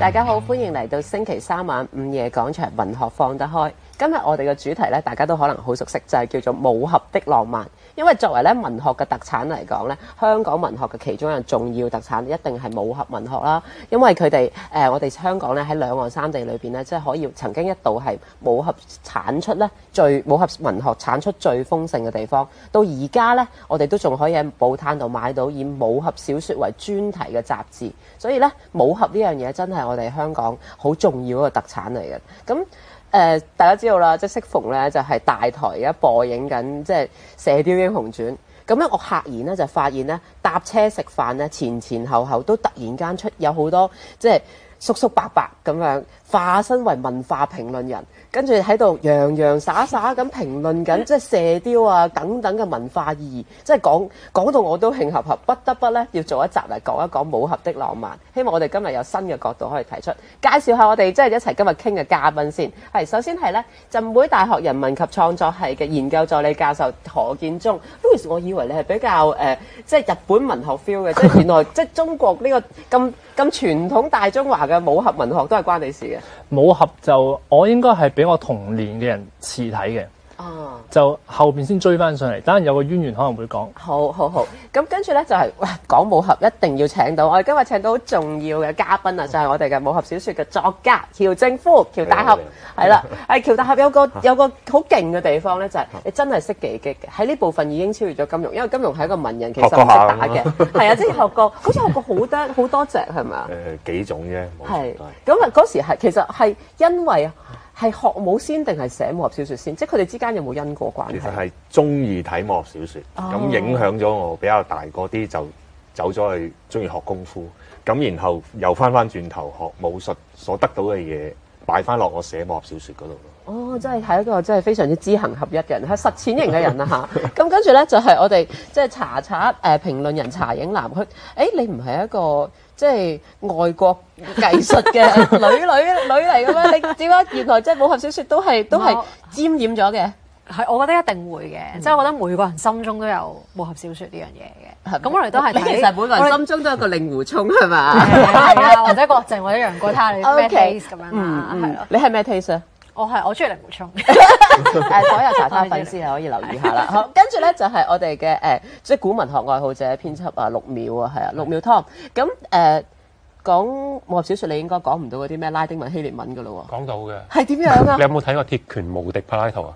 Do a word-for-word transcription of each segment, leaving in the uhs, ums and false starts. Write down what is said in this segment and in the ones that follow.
大家好，歡迎嚟到星期三晚午夜廣場文學放得開。今日我哋嘅主題咧，大家都可能好熟悉，就係、是、叫做武俠的浪漫。因為作為咧文學嘅特產嚟講咧，香港文學嘅其中一樣重要特產一定係武俠文學啦。因為佢哋誒我哋香港咧喺兩岸三地裏邊咧，即係可以曾經一度係武俠產出咧最武俠文學產出最豐盛嘅地方。到而家咧，我哋都仲可以喺報攤度買到以武俠小說為專題嘅雜誌。所以咧，武俠呢樣嘢真係我哋香港好重要一個特產嚟嘅。咁誒、呃，大家知道啦，即係適逢咧就係、是、大台而家播映緊即係《射雕英雄傳》。咁咧，我赫然咧就發現咧，搭車食飯咧，前前後後都突然間出有好多即係叔叔伯伯咁樣化身為文化評論人，跟住喺度洋洋灑灑咁評論緊即係射雕啊等等嘅文化意義，即係講講到我都慶合合，不得不咧要做一集嚟講一講武俠的浪漫。希望我哋今日有新嘅角度可以提出，介紹下我哋即係一齊今日傾嘅嘉賓先。係首先係咧浸會大學人文及創作系嘅研究助理教授何建忠。Louis， 我以為你係比較誒、呃、即係日本文學 feel 嘅，即係原來即係中國呢個咁咁傳統大中華嘅武俠文學都係關你事嘅。 武俠就我應該係比我同年嘅人遲睇嘅， 哦， 就後邊先追翻上嚟。當然有個淵源可能會講。 好好好，咁跟住咧就係、是、講武俠一定要請到，我哋今日請到好重要嘅嘉賓啊，就係、是、我哋嘅武俠小說嘅作家喬靖夫，喬大俠係啦，係喬大俠有個有個好勁嘅地方咧，就係、是、你真係識技擊嘅，喺呢部分已經超越咗金庸，因為金庸係一個文人，其實唔識打嘅，係啊，即係學過，好似學過好多好多隻係咪啊？ 誒幾種啫， 係咁啊！嗰時係其實係因為係學武先定係寫武俠小說先？即係佢哋之間有冇因果關係？ 其實係中意睇武俠小說，咁、哦、影響咗我比較大嗰啲就走咗去中意學功夫，咁然後又翻翻轉頭學武術所得到嘅嘢擺翻落我寫武俠小說嗰度咯。 哦，真係係一個真係非常之知行合一嘅人，係實踐型嘅人啊嚇！咁跟住咧就係、是、我哋即係查查誒、呃、評論人查影南，佢誒你唔係一個即係外國藝術嘅女女女嚟嘅咩？你點解原來即係武俠小說都係都係沾染咗嘅？ 係，我覺得一定會嘅，嗯、即係我覺得每個人心中都有武俠小說呢樣嘢嘅。咁我哋都係睇， 其實每個人心中都有個令狐沖係嘛？ 係啊，或者郭靖或者楊過，睇下你咩 taste 咁樣啦，係咯。 你係咩 taste 啊？ 我係我中意令狐沖。 誒，所有查查粉絲係可以留意下啦。好，跟住咧就係我哋嘅誒，即係古文學愛好者編輯啊，六秒啊，係啊，六秒 Tom。咁誒。講武俠小說，你應該講唔到嗰啲咩拉丁文、希臘文噶咯喎。 講到嘅。係點樣啊？ 你有冇睇過《鐵拳無敵柏拉圖》啊？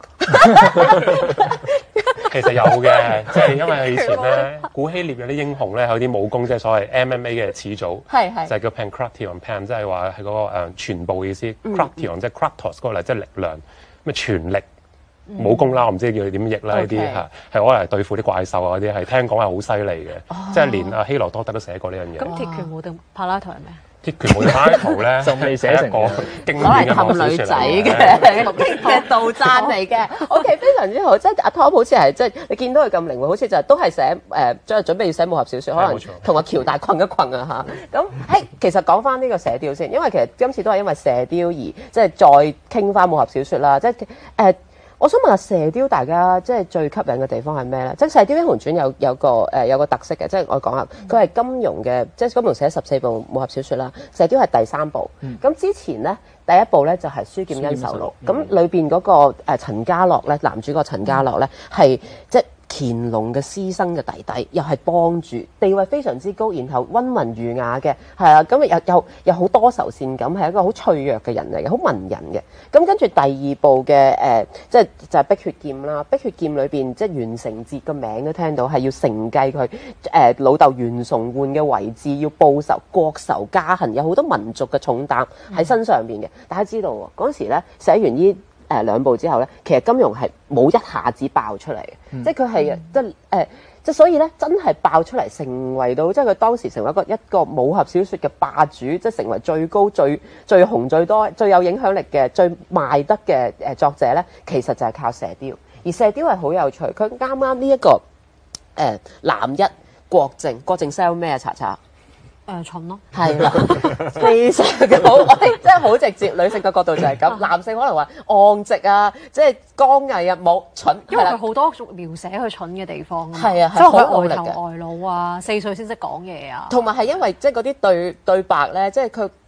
其實有嘅，即係因為以前咧，古希臘有啲英雄咧，有啲武功即係所謂 M M A 嘅始祖，係係就係叫 Pankration，Pan 即係話係嗰個誒全部嘅意思 ，Kration 即係 Kratos 嗰個嚟，即係力量，咩全力武功啦，我唔知叫佢點譯啦呢啲嚇，係攞嚟對付啲怪獸啊嗰啲，係聽講係好犀利嘅，即係連阿希羅多德都寫過呢樣嘢。 咁鐵拳無敵柏拉圖係咩？ 鐵拳無敵柏拉圖咧， 就未寫成個經典嘅氹女仔嘅嘅杜撰嚟嘅。OK， 非常之好，即係阿 Tom 好似係即係你見到佢咁靈活，好似就都係寫誒，即係準備要寫武俠小說，可能同阿喬大困一困啊嚇。咁誒，其實講翻呢個射雕先，因為其實今次都係因為射雕而即係再傾翻武俠小說啦，即係誒。我想問下射雕，大家即係最吸引嘅地方係咩咧？即係《射雕英雄傳》有有個誒、呃、有個特色嘅，即係我講下，佢係金庸嘅，即係金庸寫十四部武俠小說啦，《射雕》係第三部。咁、嗯、之前咧第一部咧就係、是《書劍恩仇錄》，咁裏邊嗰個誒陳家樂咧，男主角陳家樂咧係即係乾隆嘅私生嘅弟弟，又係幫主，地位非常之高，然後溫文儒雅嘅，係啊，咁又又又好多愁善感，係一個好脆弱嘅人嚟嘅，好文人嘅。咁跟住第二部嘅誒、呃，即係就係、是《碧血劍》啦，《碧血劍》裏邊即係袁承哲個名都聽到，係要承繼佢誒老豆袁崇煥嘅遺志，要報仇國仇家恨，有好多民族嘅重擔喺身上邊嘅。嗯、大家知道喎，嗰時咧寫完呢誒、呃、兩部之後咧，其實金庸係冇一下子爆出嚟嘅，嗯、即係佢係即係誒，即係所以咧真係爆出嚟，成為到即係佢當時成為一個一個武俠小說嘅霸主，即係成為最高、最最紅、最多、最有影響力嘅、最賣得嘅誒作者咧，其實就係靠射雕。而射雕係好有趣，佢啱啱呢一個誒、呃、男一郭靖，郭靖 sell 咩啊？查查。 誒蠢咯， 係啦，非常嘅好，我哋真係好直接。女性嘅角度就係咁，男性可能話昂直啊，即係剛毅啊，冇蠢， 因為佢好多描寫佢蠢嘅地方啊， 係啊， 即係佢好呆頭呆腦啊，四歲先識講嘢啊， 同埋係因為即係嗰啲對對白咧，即係佢啲人。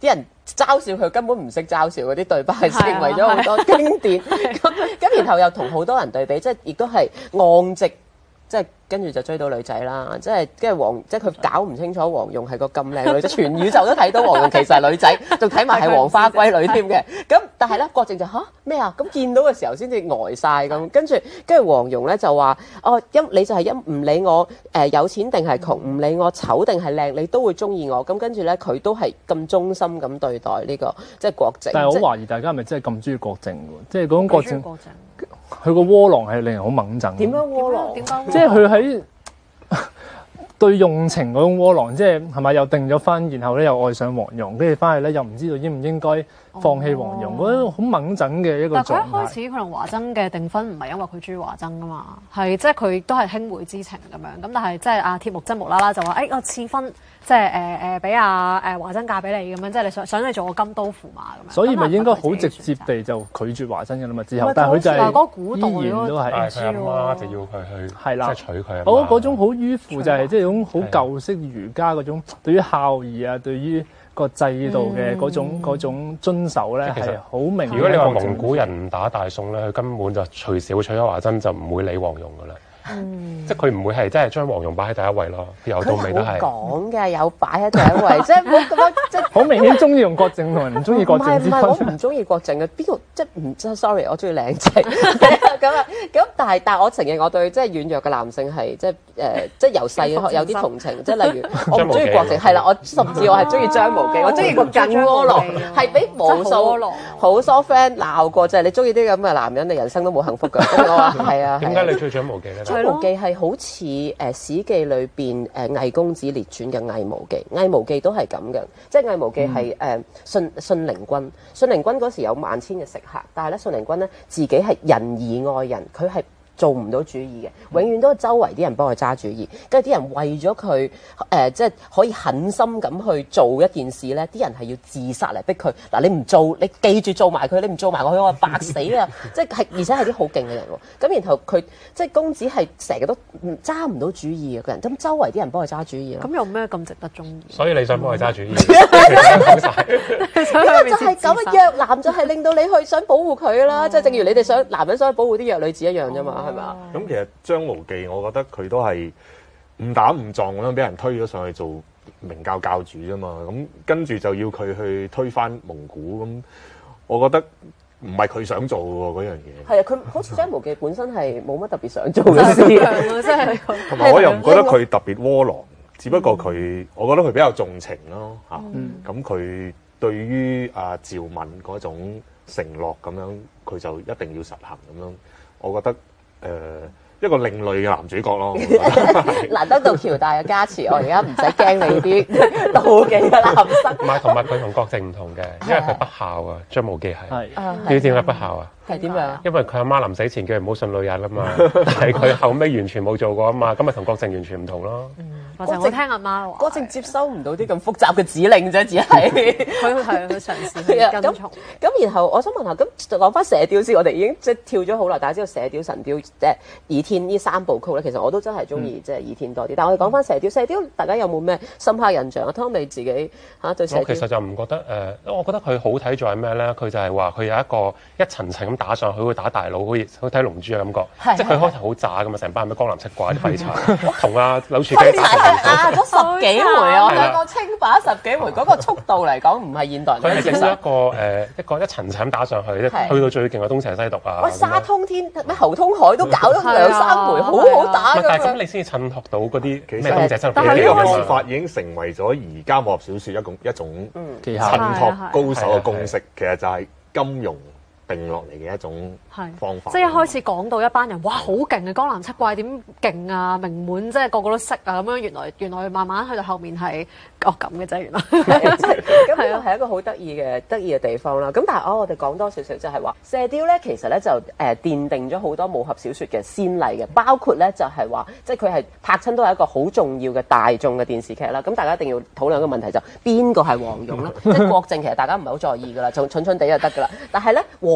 嘲笑佢根本唔識嘲笑嗰啲對白，係成為咗好多經典。咁咁然後又同好多人對比，即係亦都係昂直，即係。跟住就追到女仔啦，即係跟住黃，即係佢搞唔清楚黃蓉係個咁靚女仔，全宇宙都睇到黃蓉其實係女仔，仲睇埋係黃花閨女添嘅。咁但係咧，郭靖就吓咩啊？咁見到嘅時候先至呆晒咁，跟住跟住黃蓉咧就話：哦，因你就係因唔理我誒、呃、有錢定係窮，唔理我醜定係靚，你都會中意我。咁跟住咧，佢都係咁忠心咁對待呢、這個即係郭靖。 但係我懷疑大家係咪真係咁中意郭靖喎？即係嗰種郭靖，佢個窩囊係令人好猛憎。 點樣窩囊？ 點解？ 即係佢喺對用情嗰種窩囊，即係係咪又定咗婚，然後咧又愛上黃蓉，跟住翻去咧又唔知道應唔應該放棄黃蓉，嗰種好猛整嘅一個狀態。 但佢一開始佢同華珍嘅訂婚唔係因為佢中意華珍噶嘛，係即係佢都係兄妹之情咁樣。咁但係即係阿鐵木真無啦啦就話：誒、哎、我賜婚，即係誒誒俾阿誒華珍嫁俾你咁樣，即係你想想你做個金刀駙馬咁樣。 所以咪應該好直接地就拒絕華珍嘅啦嘛。之後，但係佢就係依然都係。 係佢阿媽就要佢去， 係啦， 即係娶佢。 我嗰種好迂腐就係即係種好舊式儒家嗰種對於孝義啊，對於個制度嘅嗰種嗰種遵守咧係好明。 如果你話蒙古人唔打大宋咧，佢根本就隨時會娶咗華珍，就唔會理黃蓉噶啦。嗯，即係佢唔會係真係將黃蓉擺喺第一位咯，由到尾都係講嘅，有擺喺第一位，即係冇咁樣，即係好明顯中意用郭靖同人唔中意郭靖之分。 唔係唔係，我唔中意郭靖嘅，邊個即係唔即係 sorry， 我中意靚仔咁啊咁，但係但係我承認我對即係軟弱嘅男性係即係誒即係由細有啲同情，即係例如我唔中意郭靖，係啦，我甚至我係中意張無忌，我中意個更窩囊，係俾無數好多 friend 鬧過，就係你中意啲咁嘅男人，你人生都冇幸福㗎。我話係啊， 點解你中意張無忌咧？ 張無忌係好似誒《史記》裏邊誒魏公子列傳嘅魏無忌，魏無忌都係咁嘅，即係魏無忌係誒信信陵君，信陵君嗰時有萬千嘅食客，但係咧信陵君咧自己係仁義愛人，佢係做唔到主意嘅，永遠都係周圍啲人幫佢揸主意，跟住啲人為咗佢誒，即係可以狠心咁去做一件事咧，啲人係要自殺嚟逼佢。嗱，你唔做，你記住做埋佢，你唔做埋我，我白死啊！即係而且係啲好勁嘅人喎。咁然後佢即係公子係成日都揸唔到主意嘅個人，咁周圍啲人幫佢揸主意咯。 咁有咩咁值得中意？ 所以你想幫佢揸主意？ 因為就係咁啊，弱男就係令到你去想保護佢啦，即係正如你哋想男人想保護啲弱女子一樣啫嘛。 咁其實張無忌，我覺得佢都係誤打誤撞咁樣俾人推咗上去做明教教主啫嘛。咁跟住就要佢去推翻蒙古，咁我覺得唔係佢想做喎嗰樣嘢。係啊，佢好似張無忌本身係冇乜特別想做嘅事， 真係。 同埋我又唔覺得佢特別窩囊，只不過佢，我覺得佢比較重情咯嚇。咁佢、嗯、對於阿趙敏嗰種承諾咁樣，佢就一定要實行咁樣。我覺得。誒、呃、一個另類嘅男主角咯， 難得到喬大嘅加持，我而家唔使驚你啲妒忌嘅男生。 唔係，同埋佢同郭靖唔同嘅，因為佢不孝啊，張無忌係。係。你知點解不孝啊？ 係點樣？ 因為佢阿媽臨死前叫佢唔好信女人啊嘛，係佢後尾完全冇做過啊嘛，咁咪同郭靖完全唔同咯。 郭靖我聽阿媽話， 郭靖接收唔到啲咁複雜嘅指令啫，只係佢係佢嘗試去跟從。 咁然後我想問下，咁講翻射雕先，我哋已經即係跳咗好耐，大家知道射雕、神雕、即係倚天呢三部曲咧，其實我都真係中意即係倚天多啲。但係我哋講翻射雕，射雕大家有冇咩深刻印象啊？Tom你自己嚇對射雕？ 我其實就唔覺得誒、呃，我覺得佢好睇在係咩咧？佢就係話佢有一個一層層咁打上去，會打大佬，好似好睇龍珠嘅感覺。即係佢開頭好渣咁啊，成班咩江南七怪啲廢柴，同阿柳柱基打打咗十幾回啊！我兩個清白十幾回，嗰個速度嚟講唔係現代人。 佢係整咗一個誒一個一層層打上去，去到最勁嘅東邪西毒啊！ 喂，沙通天咩喉通海都搞咗兩三回，好好打㗎。 但係咁你先至襯托到嗰啲咩東邪西毒。 但係呢個方法已經成為咗而家武俠小説一種一種襯托高手嘅公式，其實就係金庸定落嚟嘅一種方法， 即係一開始講到一班人，哇好勁嘅江南七怪點勁啊，名門即係個個都識啊咁樣，原來原來慢慢去到後面係哦咁嘅啫，原來咁呢個係一個好得意嘅得意嘅地方啦。咁但係哦，我哋講多少少就係話射雕咧，其實咧就誒、呃、奠定咗好多武俠小説嘅先例嘅，包括咧就係、是、話即係佢係拍親都係一個好重要嘅大眾嘅電視劇啦。咁大家一定要討論一個問題就邊個係黃蓉咧？即係郭靖其實大家唔係好在意㗎啦，就蠢蠢地就得㗎啦。但係咧黃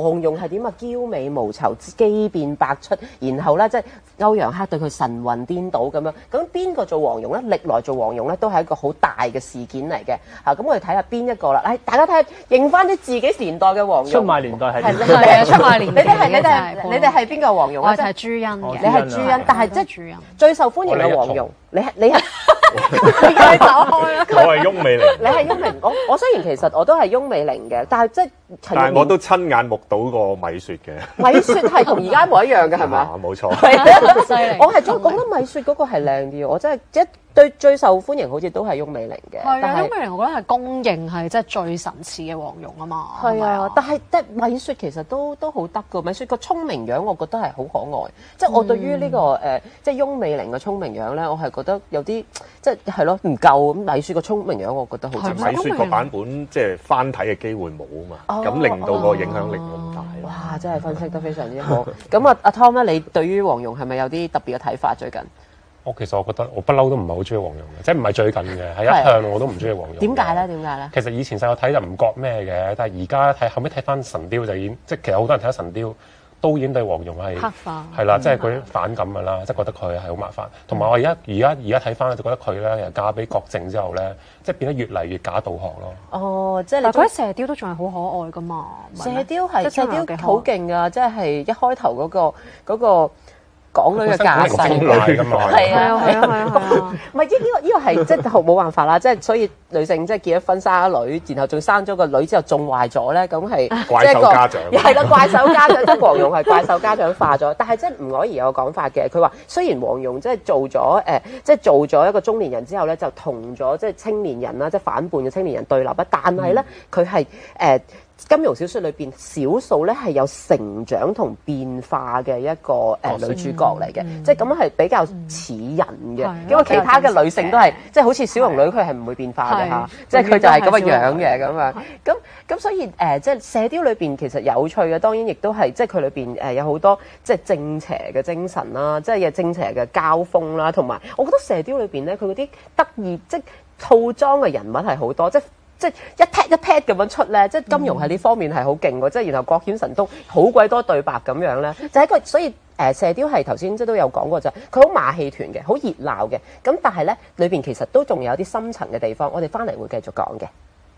黃蓉係點啊？嬌美無愁，機變百出，然後咧即係歐陽克對佢神魂顛倒咁樣。咁邊個做黃蓉咧？歷來做黃蓉咧都係一個好大嘅事件嚟嘅。嚇，咁我哋睇下邊一個啦。誒，大家睇下，認翻啲自己年代嘅黃蓉。 出賣年代係係啊，出賣年代。 你哋係你哋你哋係邊個黃蓉啊？ 我係朱茵嘅。 你係朱茵，但係即係最受歡迎嘅黃蓉。你係你係。 佢走開啦！ 我係翁美玲， 你係翁美玲。我我雖然其實我都係翁美玲嘅，但係即係但係我都親眼目睹過米雪嘅。 米雪係同而家一模一樣嘅係咪？ 冇錯。 係啊，犀利！我係總覺得米雪嗰個係靚啲，我真係一對最受歡迎好似都係翁美玲嘅。 係啊，翁美玲我覺得係公認係即係最神似嘅黃蓉啊嘛。 係啊，但係即係米雪其實都都好得㗎。米雪個聰明樣我覺得係好可愛。即係我對於呢個誒即係翁美玲嘅聰明樣咧，我係覺得有啲。即係係咯，唔夠咁米雪個聰明樣，我覺得好正。 米雪個版本即係翻睇嘅機會冇啊嘛，咁、哦、令到個影響力冇咁大。 哇！真係分析得非常之好。咁啊，阿 Tom 咧，你對於黃蓉係咪有啲特別嘅睇法最近？ 我其實我覺得我不嬲都唔係好中意黃蓉嘅，即係唔係最近嘅，係一向我都唔中意黃蓉。點解咧？點解咧？ 其實以前細個睇就唔覺咩嘅，但係而家睇後尾睇翻神雕就已經，即係其實好多人睇咗神雕。都已經對黃蓉係黑化， 係啦，即係佢反感㗎啦，即係覺得佢係好麻煩。同埋我而家而家而家睇翻就覺得佢咧，又嫁俾郭靖之後咧，即係變得越嚟越假道學咯。 哦，即係你覺得射雕都仲係好可愛㗎嘛？ 射雕係射雕好勁㗎，即係一開頭嗰個嗰個港女嘅架勢， 係啊係啊係啊，唔係呢呢個呢個係即係冇辦法啦，即係所以女性即係結咗婚生咗女，然後仲生咗個女之後仲壞咗咧，咁係怪獸家長， 係啦，怪獸家長即係黃蓉係怪獸家長化咗，但係即係吳靄儀有個講法嘅，佢話雖然黃蓉即係做咗誒，即係做咗一個中年人之後咧，就同咗即係青年人啦，即係反叛嘅青年人對立啊，但係咧佢係誒。金庸小說裏邊少數咧係有成長同變化嘅一個誒、呃、女主角嚟嘅，嗯、即係咁係比較似人嘅，嗯、因為其他嘅女性都係即係好似小龍女佢係唔會變化嘅嚇，即係佢就係咁嘅樣嘅咁樣。咁咁所以誒、呃、即係射雕裏邊其實有趣嘅，當然亦都係即係佢裏邊誒有好多即係正邪嘅精神啦，即係有正邪嘅交鋒啦，同埋我覺得射雕裏邊咧佢嗰啲得意即係套裝嘅人物係好多，即係。即係一 pat 一 pat 咁樣出咧，即係金庸喺呢方面係好勁喎，即係然後國顯神通好鬼多對白咁樣咧，就係一個所以誒、呃、射雕係頭先即係都有講過就係佢好馬戲團嘅，好熱鬧嘅，咁但係咧裏邊其實都仲有啲深層嘅地方，我哋翻嚟會繼續講嘅。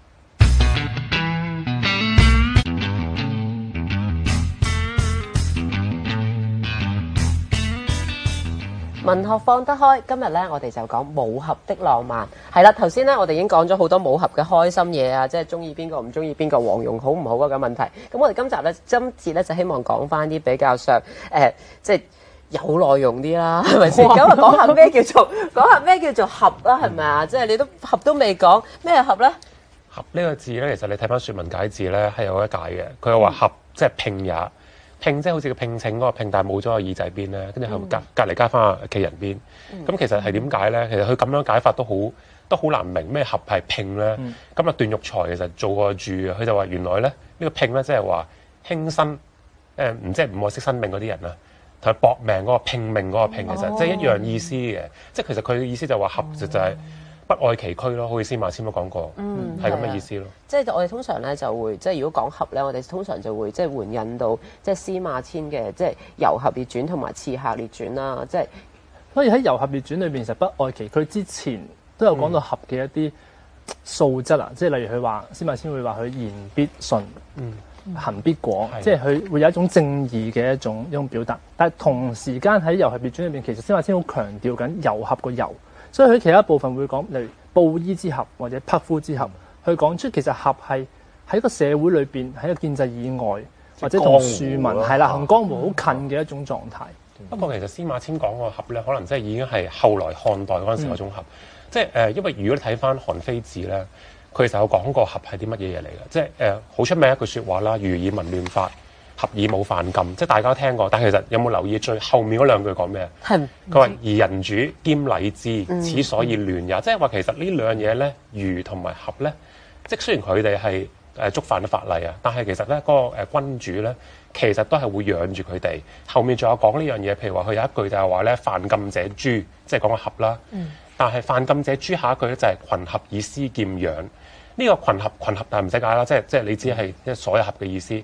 文學放得開，今日咧我哋就講武俠的浪漫。係啦，頭先咧我哋已經講咗好多武俠嘅開心嘢啊，即係中意邊個唔中意邊個，黃蓉好唔好啊嘅問題。咁我哋今集咧今節咧就希望講翻啲比較上誒、呃，即係有內容啲啦，係咪先？咁啊講下咩叫做講下咩叫做俠啦，係咪啊？即係你都俠都未講咩俠咧？ 俠呢個字咧，其實你睇翻《說文解字》咧係有一解嘅，佢又話俠即係聘也。聘即係好似個聘請嗰個聘，但係冇咗個耳仔邊咧，跟住後隔隔離加翻個企人邊。咁、嗯、其實係點解咧？其實佢咁樣解法都好都好難明咩俠係聘咧。咁啊、嗯、段玉裁其實做過注啊，佢就話原來咧呢、呢個聘咧即係話輕生誒唔即係唔愛惜生命嗰啲人啊，同埋搏命嗰個拼命嗰個拼，其實即係一樣意思嘅。哦、即係其實佢嘅意思就話俠就就係、是。不愛其軀咯，好似司馬遷都講過，係咁嘅意思咯。 即係我哋通常咧就會，即係如果講俠咧，我哋通常就會即係援引到即係司馬遷嘅即係《遊俠列傳》同埋《刺客列傳》啦。即係所以喺《遊俠列傳》裏邊，其實不愛其軀之前都有講到俠嘅一啲素質啊。嗯、即係例如佢話司馬遷會話佢言必信，嗯、行必果，的即係佢會有一種正義嘅一種一種表達。但係同時間喺《遊俠列傳》裏邊，其實司馬遷好強調緊遊俠個遊。所以佢其他部分會講，例如布衣之俠或者匹夫之俠，去講出其實俠係喺個社會裏邊，喺個建制以外，或者同庶民係啦，同江湖好近嘅一種狀態。 嗯、不過其實司馬遷講個俠咧，可能真係已經係後來漢代嗰陣時嗰種俠。嗯、即係誒、呃，因為如果你睇翻《韓非子》咧，佢其實有講過俠係啲乜嘢嘢嚟嘅。即係誒，好出名一句説話啦，儒以文亂法。俠以武犯禁，即係大家都聽過，但係其實有冇留意最後面嗰兩句講咩？係佢話而人主兼禮之，此所以亂也。嗯、即係話其實呢兩樣嘢咧，儒同埋俠咧，即係雖然佢哋係誒觸犯咗法例啊，但係其實咧嗰、那個、呃、君主咧，其實都係會養住佢哋。後面仲有講呢樣嘢，譬如話佢有一句就係話咧，犯禁者誅，即係講個俠啦。嗯、但係犯禁者誅下一句咧就係群俠以施劍養。呢、這個群俠群俠，但係唔使解啦，即係即係你知係即係所有俠嘅意思。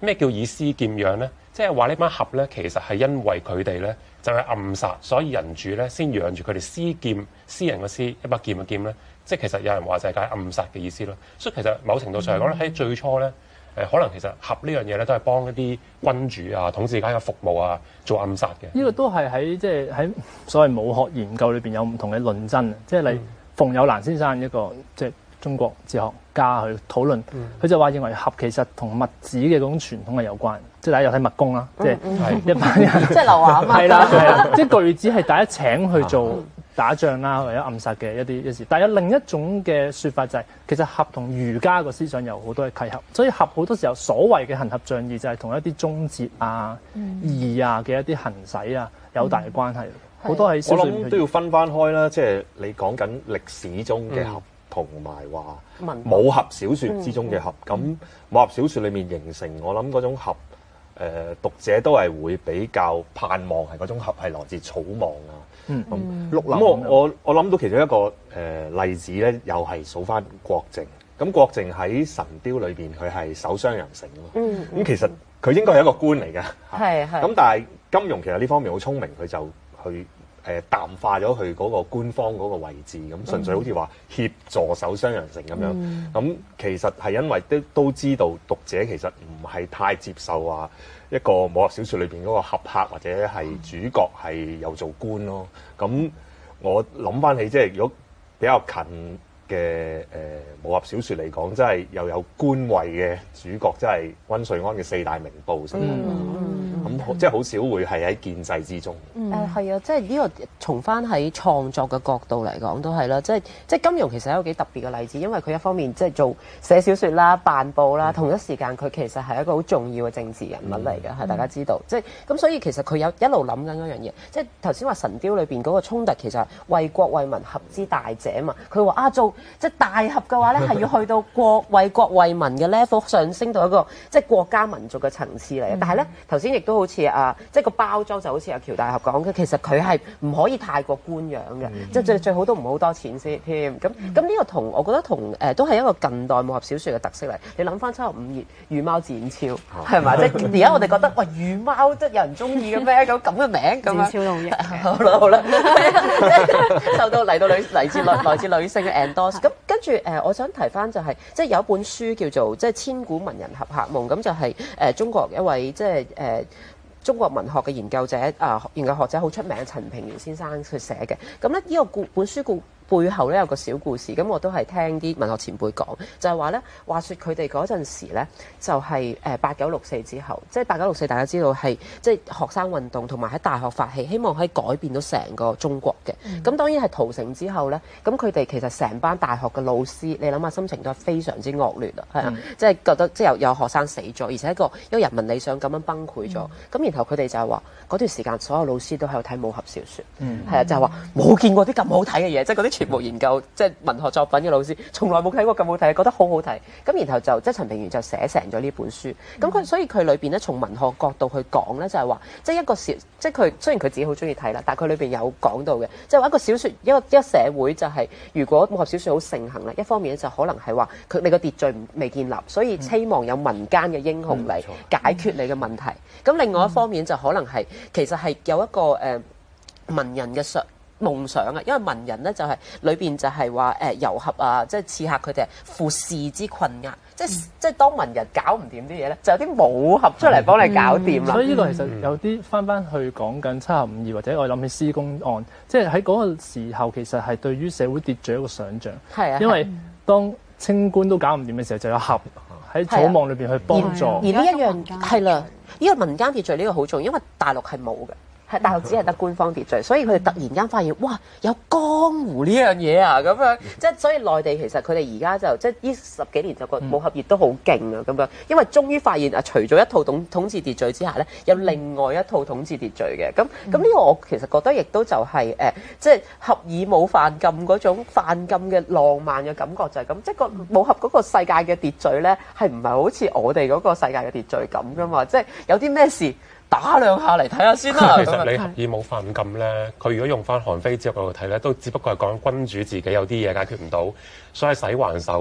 咩叫以私劍養咧？即係話呢班俠咧，其實係因為佢哋咧就係暗殺，所以人主咧先養住佢哋私劍，私人嘅私，一把劍嘅劍咧，即係其實有人話就係解暗殺嘅意思咯。所以其實某程度上嚟講咧，喺最初咧，誒可能其實俠呢樣嘢咧都係幫一啲君主啊、統治階級服務啊做暗殺嘅。 呢個都係喺即係喺所謂武學研究裏邊有唔同嘅論爭，即係例如馮友蘭先生一個即係中國哲學家去討論，佢、嗯、就話認為俠其實同墨子嘅嗰種傳統係有關，即係大家有睇墨攻啦，即係、嗯、一班人即係劉華啊嘛， 係啦係啦，即係巨子係大家請去做打仗啦或者暗殺嘅一啲一事，但係有另一種嘅説法就係、是、其實俠同儒家個思想有好多嘅契合，所以俠好多時候所謂嘅行俠仗義就係同一啲忠節啊、嗯、義啊嘅一啲行使啊有大嘅關係，好、嗯、多喺小說我諗都要分翻開啦，即係你講緊歷史中嘅俠。嗯同埋話武俠小説之中嘅俠，咁、嗯、武俠小説裏面形成，我諗嗰種俠，誒、呃、讀者都係會比較盼望係嗰種俠係來自草莽啊。 嗯， 咁咁我我我諗到其中一個誒、呃、例子咧，又係數翻郭靖。咁郭靖喺神雕裏邊，佢係守襄陽城啊嘛。嗯，咁其實佢應該係一個官嚟嘅。係係。咁但係金庸其實呢方面好聰明，佢就去。誒淡化咗佢嗰個官方嗰個位置，咁純粹好似話協助守襄陽城咁樣。咁、嗯、其實係因為都都知道讀者其實唔係太接受話一個武俠小説裏邊嗰個俠客或者係主角係有做官咯。咁我諗翻起即係如果比較近嘅誒武俠小説嚟講，真係又有官位嘅主角，真係溫瑞安嘅四大名捕先。咁、嗯、即係好少會係喺建制之中。 誒係啊，即係呢個從翻喺創作嘅角度嚟講都係啦。即係即係金庸其實係一個幾特別嘅例子，因為佢一方面即係做寫小説啦、辦報啦，嗯、同一時間佢其實係一個好重要嘅政治人物嚟嘅，係、嗯、大家知道。即係咁，所以其實佢有一路諗緊嗰樣嘢。即係頭先話神雕裏邊嗰個衝突，其實係為國為民俠之大者嘛。佢話啊，做即係大俠嘅話咧，係要去到國為國為民嘅 level 上升到一個即係國家民族嘅層次嚟嘅。嗯、但係咧頭先亦都好似啊，即係個包裝就好似阿喬大俠講嘅，其實佢係唔可以太過官樣嘅，嗯、即係最最好都唔好好多錢先添。咁咁呢個同我覺得同誒、呃、都係一個近代武俠小説嘅特色嚟。你諗翻七十五頁羽貓展超係咪？即係而家我哋覺得喂羽貓即係有人中意嘅咩？咁咁嘅名咁樣。展超老嘢。好啦好啦，受到嚟到女嚟自來來自女性嘅 endorse。咁跟住誒，我想提翻就係、是、即係有一本書叫做即係千古文人俠客夢，咁就係、是、誒、呃、中國一位即係誒。呃中國文學嘅研究者啊，研究學者好出名嘅陳平原先生去寫嘅。咁咧呢個故本書故背後咧有個小故事，咁我都係聽啲文學前輩講，就係話咧話説佢哋嗰陣時咧就係誒八九六四之後，即係八九六四大家知道係即係學生運動同埋喺大學發起，希望可以改變到成個中國嘅。咁、嗯、當然係屠城之後咧，咁佢哋其實成班大學嘅老師，你諗下心情都係非常之惡劣啊，係啊，即係、嗯、覺得即係有有學生死咗，而且一個一個人民理想咁樣崩潰咗。咁、嗯、然後佢哋就係話嗰段時間所有老師都喺度睇武俠小説，係、嗯、啊，就係話冇見過啲咁好睇嘅嘢，即係嗰啲全部研究即係、就是、文學作品嘅老師，從來冇睇過咁好睇，覺得好好睇。咁然後就即係陳平原就寫成咗呢本書。咁佢、嗯、所以佢裏邊咧，從文學角度去講咧，就係話即係一個小，即係佢雖然佢自己好中意睇啦，但係佢裏邊有講到嘅，即係話一個小説，一個一個社會就係、是、如果武俠小説好盛行咧，一方面咧就可能係話佢你個秩序未建立，所以希望有民間嘅英雄嚟解決你嘅問題。咁、嗯、另外一方面就可能係其實係有一個誒、呃、文人嘅想夢想啊，因為文人咧就係、是、裏邊就係話誒遊俠啊，即係刺客佢哋負士之困壓，即係、嗯、即係當文人搞唔掂啲嘢咧，就有啲武俠出嚟幫你搞掂啦、嗯。所以呢個其實有啲翻翻去講緊七十五義，或者我諗起施公案，即係喺嗰個時候其實係對於社會秩序一個想像。係啊，因為當清官都搞唔掂嘅時候，就有俠喺草莽裏邊去幫助。而呢一樣係啦，呢個民間秩序呢個好重要，因為大陸係冇嘅。大陸只係得官方秩序，所以佢哋突然間發現，哇，有江湖呢樣嘢啊！咁樣，即係所以內地其實佢哋而家就即係呢十幾年就個武俠業都好勁啊！咁樣，因為終於發現啊，除咗一套統統治秩序之下咧，有另外一套統治秩序嘅。咁咁呢個我其實覺得亦都就係、是、誒、呃，即係俠以武犯禁嗰種犯禁嘅浪漫嘅感覺就係咁，即係個武俠嗰個世界嘅秩序咧，係唔係好似我哋嗰個世界嘅秩序咁噶嘛？即係有啲咩事，打兩下嚟睇下先啦。 其實你俠以武犯禁咧，佢如果用翻韓非子角度睇咧，都只不過係講君主自己有啲嘢解決唔到，所以使還手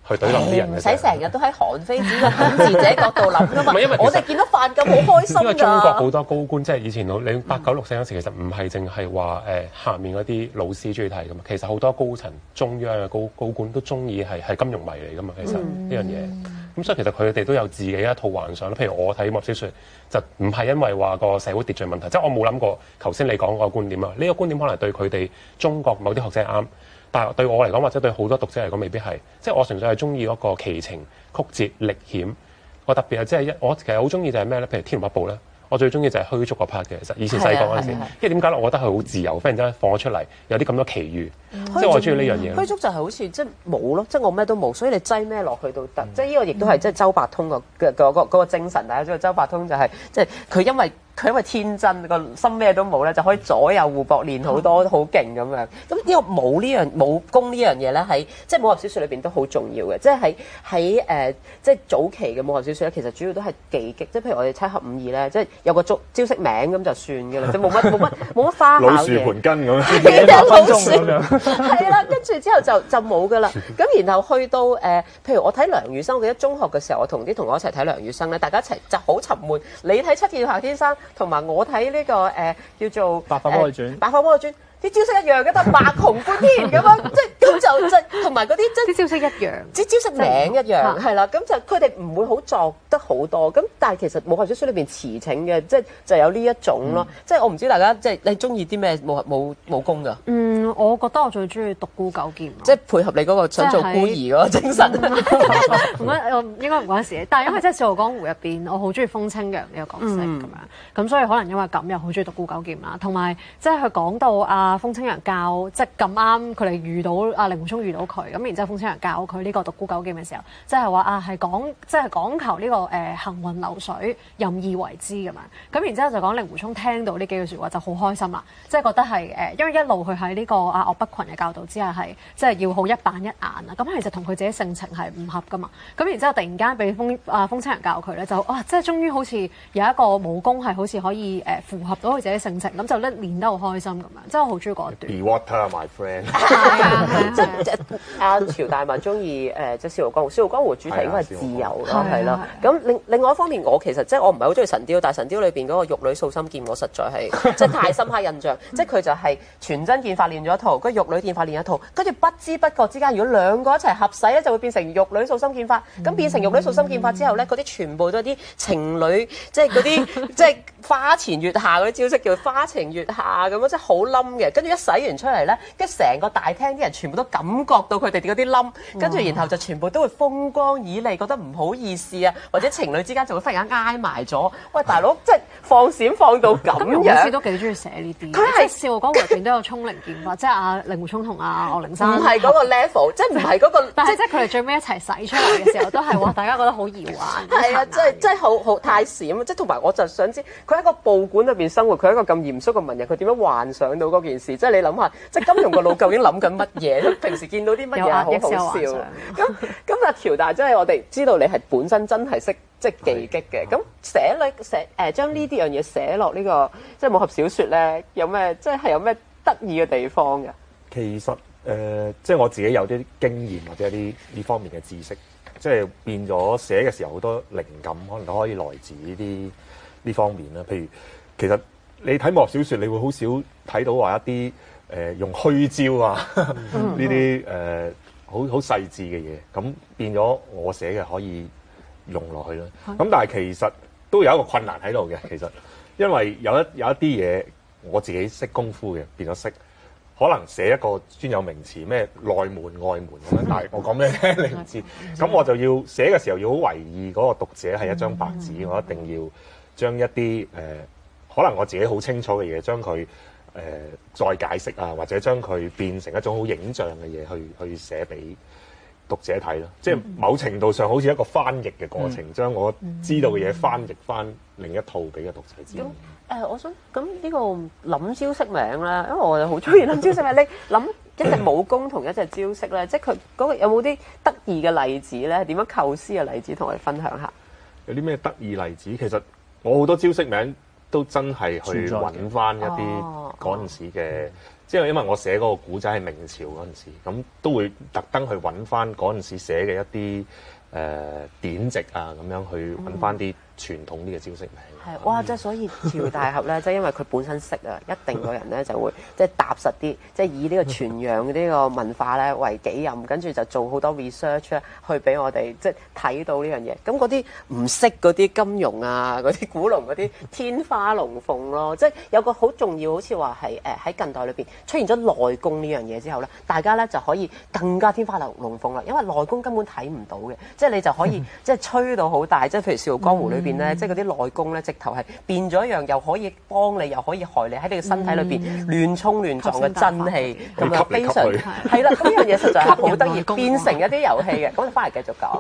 去懟冧啲人嘅。 唔使成日都喺韓非子嘅統治者角度諗噶嘛。因為我哋見到范咁好開心㗎。 因為中國好多高官，即係以前你八九六四嗰時，其實唔係淨係話誒下面嗰啲老師中意睇噶嘛。其實好多高層中央嘅高高官都中意係係金融迷嚟噶嘛。其實呢、嗯、樣嘢。咁所以其實佢哋都有自己一套幻想啦。譬如我睇武俠小說，就唔係因為話個社會秩序問題，即係我冇諗過頭先你講嗰個觀點啊。呢、這個觀點可能對佢哋中國某啲學者啱，但係對我嚟講或者對好多讀者嚟講未必係。即係我純粹係中意嗰個奇情曲折歷險。我特別係即係一我其實好中意就係咩咧？譬如《天龍八部》咧，我最中意就係虛竹嗰 part 嘅。其實以前細個嗰陣時，因為點解咧？我覺得佢好自由，忽然之間放咗出嚟，有啲咁多奇遇。即係我中意呢樣嘢。虛竹就係好似即係冇咯，即係我咩都冇，所以你擠咩落去都得。嗯、即係呢個亦都係即係周伯通個嘅嗰個嗰個精神。大家知道周伯通就係即係佢因為佢因為天真個心咩都冇咧，就可以左右互搏練好多好勁咁樣。咁呢個武呢樣武功呢樣嘢咧，喺即係武俠小說裏邊都好重要嘅。即係喺喺誒即係早期嘅武俠小說咧，其實主要都係技擊。即係譬如我哋七俠五義咧，即係有個招招式名咁就算嘅啦，即係冇乜冇乜冇乜花巧嘢。老樹盤根咁樣，老樹咁樣。係啦，跟住之後就就冇噶啦。咁然後去到誒、呃，譬如我睇梁羽生，我記得中學嘅時候，我同啲同學一齊睇梁羽生咧，大家一齊就好沉悶。你睇《七劍下天生》，同埋我睇呢、這個誒、呃、叫做《 白髮魔女傳》。 白髮魔女傳。啲招式一樣嘅，得白虹貫天咁樣，即係咁就即係同埋嗰啲即係啲招式一樣， 啲招式名一樣，係啦，咁就佢哋唔會好作得好多，咁但係其實武俠小說裏邊馳騁嘅，即係就有呢一種咯，即係我唔知大家即係你中意啲咩武俠武武功㗎？ 嗯，我覺得我最中意獨孤九劍， 即係配合你嗰個想做孤兒嗰個精神。 唔關我應該唔關事，但係因為即係《笑傲江湖》入邊，我好中意風清揚呢個角色咁樣，咁所以可能因為咁又好中意獨孤九劍啦，同埋即係佢講到啊。風清揚教即係咁啱，佢哋遇到阿令狐沖遇到佢，咁然之後風清揚教佢呢個獨孤九劍嘅時候，即係話啊係講即係講求呢、這個誒、呃、行雲流水，任意為之咁樣。咁然之後就講令狐沖聽到呢幾句説話就好開心啦，即係覺得係誒、呃，因為一路佢喺呢個阿岳不群嘅教導之下係即係要好一板一眼啊。咁其實同佢自己性情係唔合噶嘛。咁然之後突然間俾風啊風清揚教佢咧，就啊即係終於好似有一個武功係好似可以誒、呃、符合到佢自己性情，咁就咧練得好開心咁樣。即係我好中意嗰。 Be water, my friend。 係啊，即係阿喬大文中意誒，即係《笑傲江湖》。《笑傲江湖》主題應該係自由咯，係咯。咁另另外一方面，我其實即係我唔係好中意神雕，但係神雕裏邊嗰個玉女掃心劍，我實在係即係太深刻印象。即係佢就係全真劍法練咗一套，跟住玉女劍法練一套，跟住不知不覺之間，如果兩個一齊合使咧，就會變成玉女掃心劍法。咁變成玉女掃心劍法之後咧，嗰啲全部都係啲情侶，即係嗰啲即係花前月下嗰啲招式，叫花情月下咁樣，即係好冧嘅。跟住一洗完出嚟咧，跟住成個大廳啲人全部都感覺到佢哋嗰啲冧，跟住然後就全部都會風光旖旎，覺得唔好意思啊，或者情侶之間就會忽然間挨埋咗。喂，大佬，即係放閃放到咁樣， 好似都幾中意寫呢啲。佢係《笑傲江湖》入邊都有沖靈劍法，即係阿令狐沖同阿岳靈珊。 唔係嗰個 level，即係唔係嗰個， 但係即係佢哋最尾一齊洗出嚟嘅時候，都係哇！大家覺得好搖晃。 係啊，即係即係好好太閃啊！即係同埋我就想知，佢喺個報館裏邊生活，佢係一個咁嚴肅嘅文人，佢點樣幻想到嗰件事？即係你諗下，即係金庸個腦究竟諗緊乜嘢？平時見到啲乜嘢好好笑。咁咁阿喬大，即係我哋知道你係本身真係識即係技擊嘅。咁寫咧寫誒將呢啲樣嘢寫落呢個即係武俠小説咧，有咩即係係有咩得意嘅地方嘅？ 其實誒、呃，即係我自己有啲經驗或者一啲呢方面嘅知識，即係變咗寫嘅時候好多靈感，可能都可以來自呢啲呢方面啦。譬如其實你睇武俠小説，你會好少睇到話一啲誒、呃、用虛招啊呢啲誒好好細緻嘅嘢，咁變咗我寫嘅可以用落去啦。咁但係其實都有一個困難喺度嘅，其實因為有一有一啲嘢我自己識功夫嘅，變咗識。可能寫一個專有名詞咩內門外門咁樣，但係我講咩咧你唔知，咁我就要寫嘅時候要好為意嗰個讀者係一張白紙，我一定要將一啲誒、呃、可能我自己好清楚嘅嘢，將佢誒再解釋啊，或者將佢變成一種好影像嘅嘢去去寫俾讀者睇咯。即係某程度上好似一個翻譯嘅過程，將我知道嘅嘢翻譯翻另一套俾個讀者知。 誒、呃，我想咁呢個諗招式名咧，因為我就好中意諗招式名。你諗一隻武功同一隻招式咧，即係佢嗰個有冇啲得意嘅例子咧？點樣構思嘅例子同我哋分享下？ 有啲咩得意例子？其實我好多招式名都真係去揾翻一啲嗰陣時嘅即係因為我寫嗰個古仔係明朝嗰陣時，咁都會特登去揾翻嗰陣時寫嘅一啲誒、呃、典籍啊，咁樣去揾翻啲傳統啲嘅招式名。 係、嗯，哇！即係所以喬大俠咧，即係因為佢本身識啊，一定個人咧就會即係踏實啲，即係以呢個傳揚呢個文化咧為己任，跟住就做好多 research 咧，去俾我哋即係睇到呢樣嘢。咁嗰啲唔識嗰啲金庸啊，嗰啲古龍嗰啲天花龍鳳咯，即係有個好重要，好似話係誒喺近代裏邊出現咗內功呢樣嘢之後咧，大家咧就可以更加天花龍龍鳳啦，因為內功根本睇唔到嘅，即係你就可以即係吹到好大，即係譬如《笑傲江湖》裏邊咧，即係嗰啲內功咧，直頭係變咗一樣，又可以幫你，又可以害你，喺你嘅身體裏邊亂衝亂撞嘅真氣，咁啊非常係啦，咁呢樣嘢實在係好得意，變成一啲遊戲嘅，咁我翻嚟繼續講。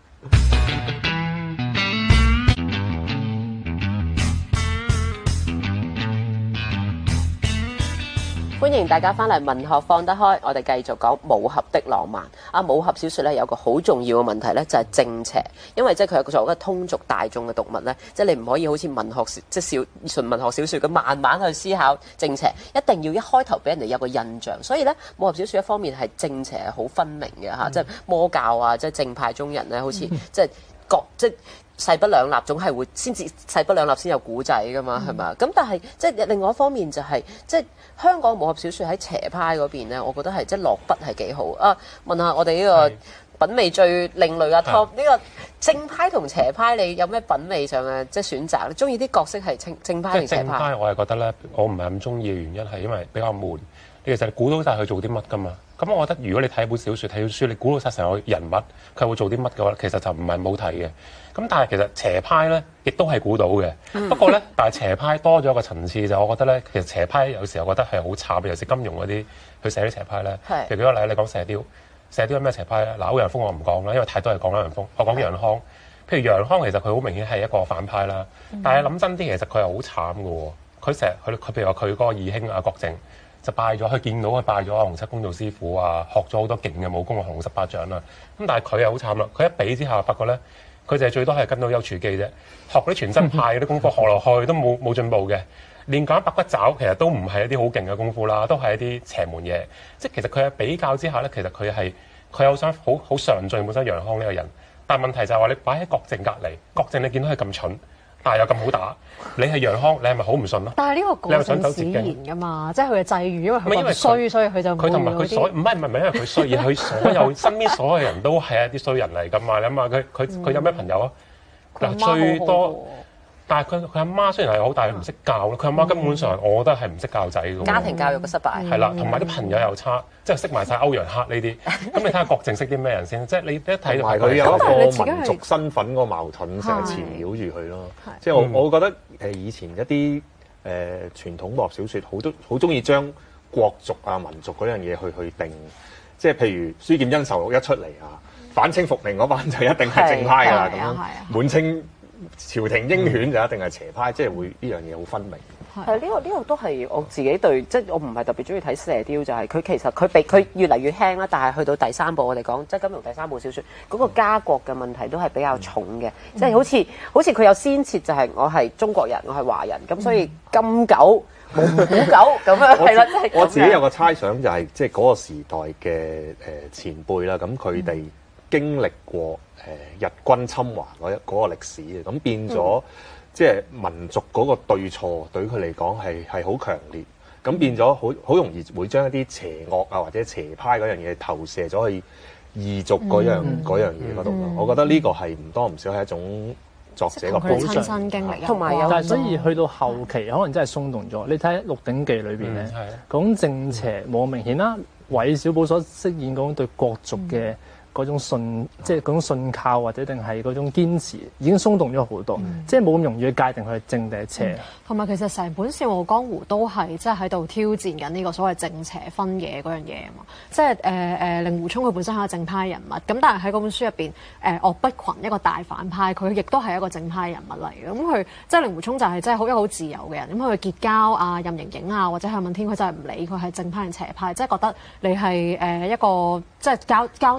歡迎大家翻嚟文學放得開，我哋繼續講武俠的浪漫。啊，武俠小說咧有個好重要嘅問題咧，就係正邪，因為即係佢係作為一個通俗大眾嘅讀物咧，即係你唔可以好似文學即係小純文學小說咁慢慢去思考正邪，一定要一開頭俾人哋有個印象。所以咧，武俠小說一方面係正邪係好分明嘅嚇，即係魔教啊，即係正派中人咧，好似即係各即係。勢不兩立，總係會先至勢不兩立先有古仔噶嘛，係咪？咁但係即係另外一方面就係、是、即係香港武俠小說喺邪派嗰邊咧，我覺得係即係落筆係幾好啊！問下我哋呢個品味最另類嘅 Top 呢個正派同邪派，你有咩品味上嘅即係選擇？你中意啲角色係正正派定邪派？ 正派我係覺得咧，我唔係咁中意嘅原因係因為比較悶。你其實你估到晒佢做啲乜噶嘛？咁我覺得如果你睇一本小説、睇本書，你估到晒成個人物佢會做啲乜嘅話，其實就唔係冇睇嘅。咁但係其實邪派咧，亦都係估到嘅。不過咧，但係邪派多咗一個層次就，我覺得咧，其實邪派有時候覺得係好慘，尤其是金庸嗰啲佢寫啲邪派咧。譬如舉個例，你講射雕，射雕有咩邪派咧？嗱，歐陽鋒我唔講啦，因為太多係講歐陽鋒。我講楊康，譬如楊康其實佢好明顯係一個反派啦。但係諗真啲，其實佢係好慘嘅喎。佢成日佢佢譬如話佢嗰個義兄啊郭靖。就拜咗，佢見到佢拜咗阿洪七公做師傅啊，學咗好多勁嘅武功啊，降龍十八掌啦。咁但係佢又好慘啦，佢一比之下發覺咧，佢就係最多係跟到丘處機啫，學嗰啲全真派嗰啲功夫學落去都冇冇進步嘅。練緊白骨爪其實都唔係一啲好勁嘅功夫啦，都係一啲邪門嘢。即係其實佢喺比較之下咧，其實佢係佢有想好好上進本身楊康呢個人，但係問題就係話你擺喺郭靖隔離，郭靖你見到佢咁蠢。但係又咁好打，你係楊康，你係咪好唔信咯？ 但係呢個個性使然㗎嘛，即係佢嘅際遇，因為佢咁衰，所以佢就佢同埋佢所唔係唔係唔係因為佢衰，而佢所有身邊所有人都係一啲衰人嚟㗎嘛。你諗下佢佢佢有咩朋友啊？嗱、嗯、最多。但係佢佢阿媽雖然係好，但係佢唔識教咯。佢阿媽根本上，我覺得係唔識教仔嘅。 家庭教育嘅失敗。 係啦，同埋啲朋友又差，即係識埋晒歐陽克呢啲。咁你睇下郭靖識啲咩人先？即係你一睇就係佢有一個民族身份個矛盾，成日纏繞住佢咯。即係我我覺得誒以前一啲誒傳統武俠小説好多好中意將國族啊民族嗰樣嘢去去定。即係譬如《書劍恩仇錄》一出嚟啊，反清復明嗰班就一定係正派㗎啦。咁樣滿清。朝廷鷹犬就一定係邪派，嗯、即係會呢樣嘢好分明。 係呢、呢個呢、呢個都係我自己對，即係我唔係特別中意睇射雕，就係、係、佢其實佢被佢越嚟越輕啦。但係去到第三部，我哋講即係金庸第三部小説，嗰、嗰個家國嘅問題都係比較重嘅，嗯、即係好似好似佢有先設就係我係中國人，我係華人，咁所以金狗、蒙古狗咁樣係啦。即係我自己有個猜想就係、係，即係嗰個時代嘅誒前輩啦，咁佢哋經歷過。誒日軍侵華嗰一嗰個歷史嘅，咁變咗、嗯、即係民族嗰個對錯對佢嚟講係係好強烈，咁變咗好好容易會將一啲邪惡啊或者邪派嗰樣嘢投射咗去異族嗰樣嗰、嗯、樣嘢嗰度咯。嗯、我覺得呢個係唔多唔少係一種作者嘅補親身經歷， 同埋有。 但係所以去到後期可能真係鬆動咗。你睇《鹿鼎記》裏邊咧，講正邪冇咁明顯啦。韋小寶所飾演嗰種對國族嘅。嗯嗰種信，即係嗰種信靠或者定係嗰種堅持，已經鬆動咗好多，嗯、即係冇咁容易去界定佢係正定係邪。 同埋、嗯、其實成本《笑傲江湖》都係即係喺度挑戰緊呢個所謂正邪分野嗰樣嘢啊嘛。即係誒誒，令狐沖佢本身係一個正派人物，咁但係喺嗰本書入邊，誒、呃、岳不群一個大反派，佢亦都係一個正派人物嚟嘅。咁佢即係令狐沖就係真係好一個好自由嘅人。咁佢結交啊任盈盈啊或者向問天，佢真係唔理佢係正派定邪派，即係覺得你係誒一個即係交交得過嘅朋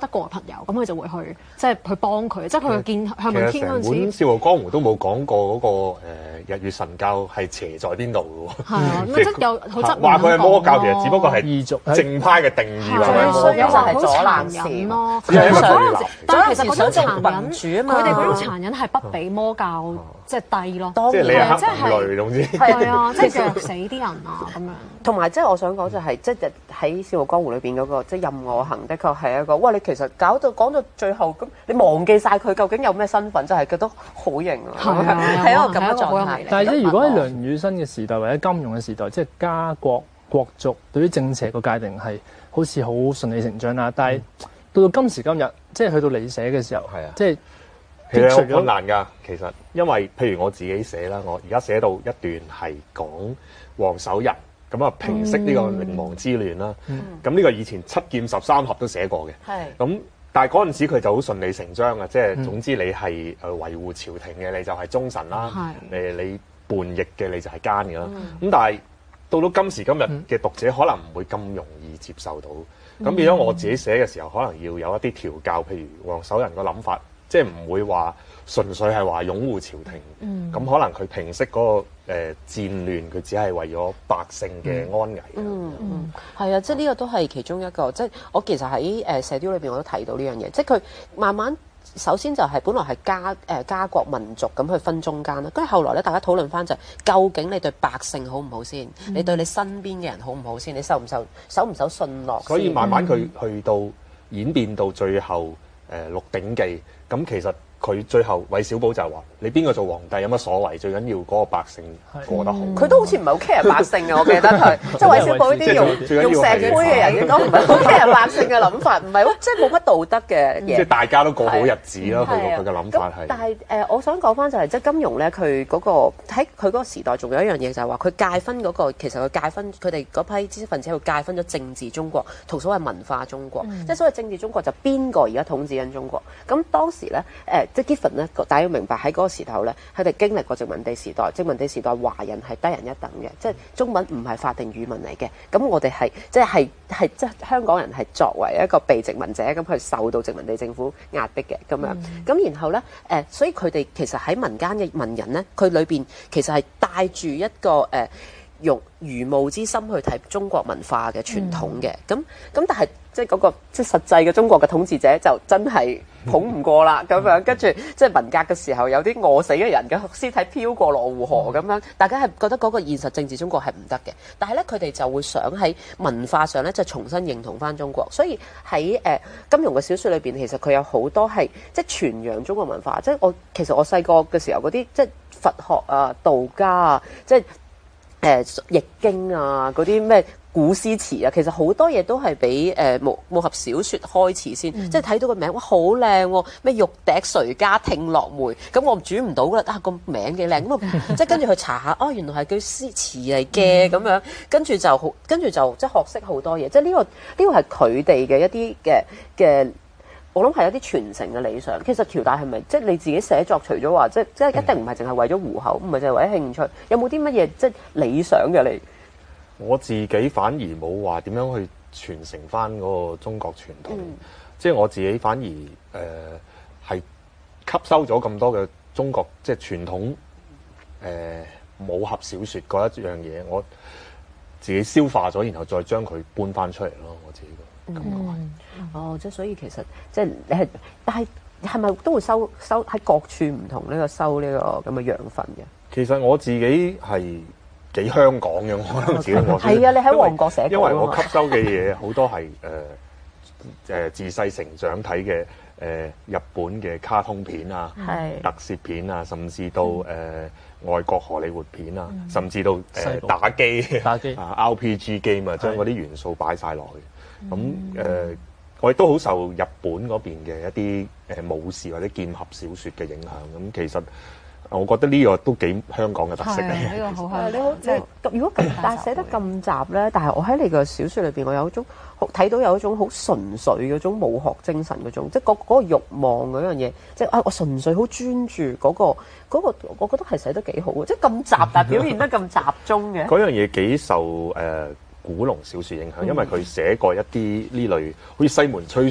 友，咁佢就會去即係去幫佢，即係佢去見向問天嗰陣時。 其實成本《笑傲江湖》都冇講過嗰個誒日月神教係邪在邊度嘅喎。 係啊，咁即係有好側面話佢係魔教，其實只不過係異族正派嘅定義最話衰就係阻攔人咯。 只係一個對立。 但係其實嗰種殘忍， 民主啊嘛， 佢哋嗰種殘忍係不比魔教即係低咯。 即係你係黑人類，總之係啊，即係虐死啲人啊咁樣。 同埋即係我想講就係即係喺《笑傲江湖》裏邊嗰個即係任我行，的確係一個哇！你其實搞到講到最後咁，你忘記晒佢究竟有咩身份，真係覺得好型啊！係一個咁嘅狀態。 但係即係如果喺梁羽生嘅時代或者金庸嘅時代，即係家國國族對於正邪個界定係好似好順理成章啦。但係到到今時今日，即係去到你寫嘅時候， 係啊， 即係其實好困難㗎。其實因為譬如我自己寫啦，我而家寫到一段係講黃守仁。咁啊，平息呢個寧王之亂啦。咁呢、嗯、個以前七劍十三俠都寫過嘅。係是。咁但係嗰陣時佢就好順理成章啊，即係、嗯、總之你係誒維護朝廷嘅，你就係忠臣啦。係是。誒你叛逆嘅，你就係奸嘅啦。咁、嗯、但係到到今時今日嘅讀者可能唔會咁容易接受到。咁變咗我自己寫嘅時候，可能要有一啲調教，譬如黃守仁個諗法，即係唔會話純粹係話擁護朝廷。嗯。咁可能佢平息嗰、那個。誒、呃、戰亂，佢只係為咗百姓嘅安危。 嗯嗯，係啊，即係呢個都係其中一個。即係我其實喺誒射雕裏邊我都睇到呢樣嘢，即係佢慢慢首先就係本來係家誒、呃、家國民族咁去分中間啦，跟住後來咧大家討論翻就係、是、究竟你對百姓好唔好先？嗯、你對你身邊嘅人好唔好先？你受唔受守唔守信諾？ 所以慢慢佢去到演變到最後誒《呃、鹿鼎記》，咁其實。佢最後韋小寶就係話：你邊個做皇帝有乜所謂？最緊要嗰個百姓過得好。佢、 嗯、都好似唔係好 care 百姓嘅，我記得佢。即係韋小寶呢啲用用石灰嘅人，應該唔係好 care 百姓嘅諗法，唔係即係冇乜道德嘅嘢。 即係大家都過好日子咯。佢佢嘅諗法係。 但係誒、呃，我想講翻就係、是、即係金庸咧，佢嗰、那個喺佢嗰個時代，仲有一樣嘢就係話佢界分嗰、那個，其實佢界分佢哋嗰批知識分子喺度界分咗政治中國同所謂文化中國。嗯、即係所謂政治中國就邊個而家統治緊中國？咁當時咧誒、呃，即係 Giffen 咧。大家要明白喺嗰個時候咧，佢哋經歷過殖民地時代，殖民地時代華人係低人一等嘅，即係中文唔係法定語文嚟嘅。咁我哋係即係係即係香港人係作為一個被殖民者咁去受到殖民地政府壓迫嘅咁樣。咁、嗯、然後咧誒、呃，所以佢哋其實喺民間嘅文人咧，佢裏邊其實係帶住一個誒。呃用如沐之心去睇中國文化嘅傳統嘅，咁咁、嗯、但係即係嗰個即係實際嘅中國嘅統治者就真係捧唔過啦咁樣，跟住即係文革嘅時候有啲餓死嘅人嘅屍體飄過羅湖河咁樣，大家係覺得嗰個現實政治中國係唔得嘅，但係咧佢哋就會想喺文化上咧就重新認同翻中國，所以喺誒、呃、金庸嘅小説裏邊，其實佢有好多係即係傳揚中國文化，即係我其實我細個嘅時候嗰啲即係佛學啊、道家啊，即係。誒《易經》啊，嗰啲咩古詩詞啊，其實好多嘢都係俾誒武武俠小説開始先，嗯、即係睇到個名，哇好靚喎，咩玉笛誰家聽落梅，咁我煮唔到噶啦，啊個名幾靚，咁啊即係跟住去查下，哦原來係句詩詞嚟嘅咁樣，跟住就好，跟住就即係學識好多嘢，即係呢個呢個係佢哋嘅一啲嘅嘅。我諗係一啲傳承嘅理想。其實喬大係咪即係你自己寫作？除咗話即係即係一定唔係淨係為咗糊口，唔係淨係為咗興趣。有冇啲乜嘢即係理想嘅你？ 我自己反而冇話點樣去傳承翻嗰個中國傳統。嗯、即係我自己反而誒係、呃、吸收咗咁多嘅中國即係傳統誒、呃、武俠小説嗰一樣嘢，我自己消化咗，然後再將佢搬翻出嚟咯。我自己個感覺係。 嗯哦，即係所以其實即係你係，但係係咪都會收收喺各處唔同呢個收呢個咁嘅養分嘅？ 其實我自己係幾香港嘅，我覺得自己我係啊，你喺旺角寫過， 因為我吸收嘅嘢好多係誒誒自細成長睇嘅誒日本嘅卡通片啊、是特攝片啊，甚至到誒、呃、外國荷里活片啊，嗯、甚至到誒、呃、打機打機啊 R P G game 啊，將嗰啲元素擺晒落去。咁誒、嗯呃，我亦都好受日本嗰邊嘅一啲誒武士或者劍俠小説嘅影響。咁其實我覺得呢個都幾香港嘅特色嚟嘅。 呢個好係你好，即係如果咁，但係寫得咁雜咧，但係我喺你個小説裏邊，我有一種睇到有一種好純粹嗰種武學精神嗰種，即係嗰嗰個慾望嗰樣嘢，即係啊，我純粹好專注嗰個嗰個，我覺得係寫得幾好嘅，即係咁雜但係表現得咁集中嘅。 嗰樣嘢幾受誒古龍小説影響，因為佢寫過一啲呢類好似西門吹雪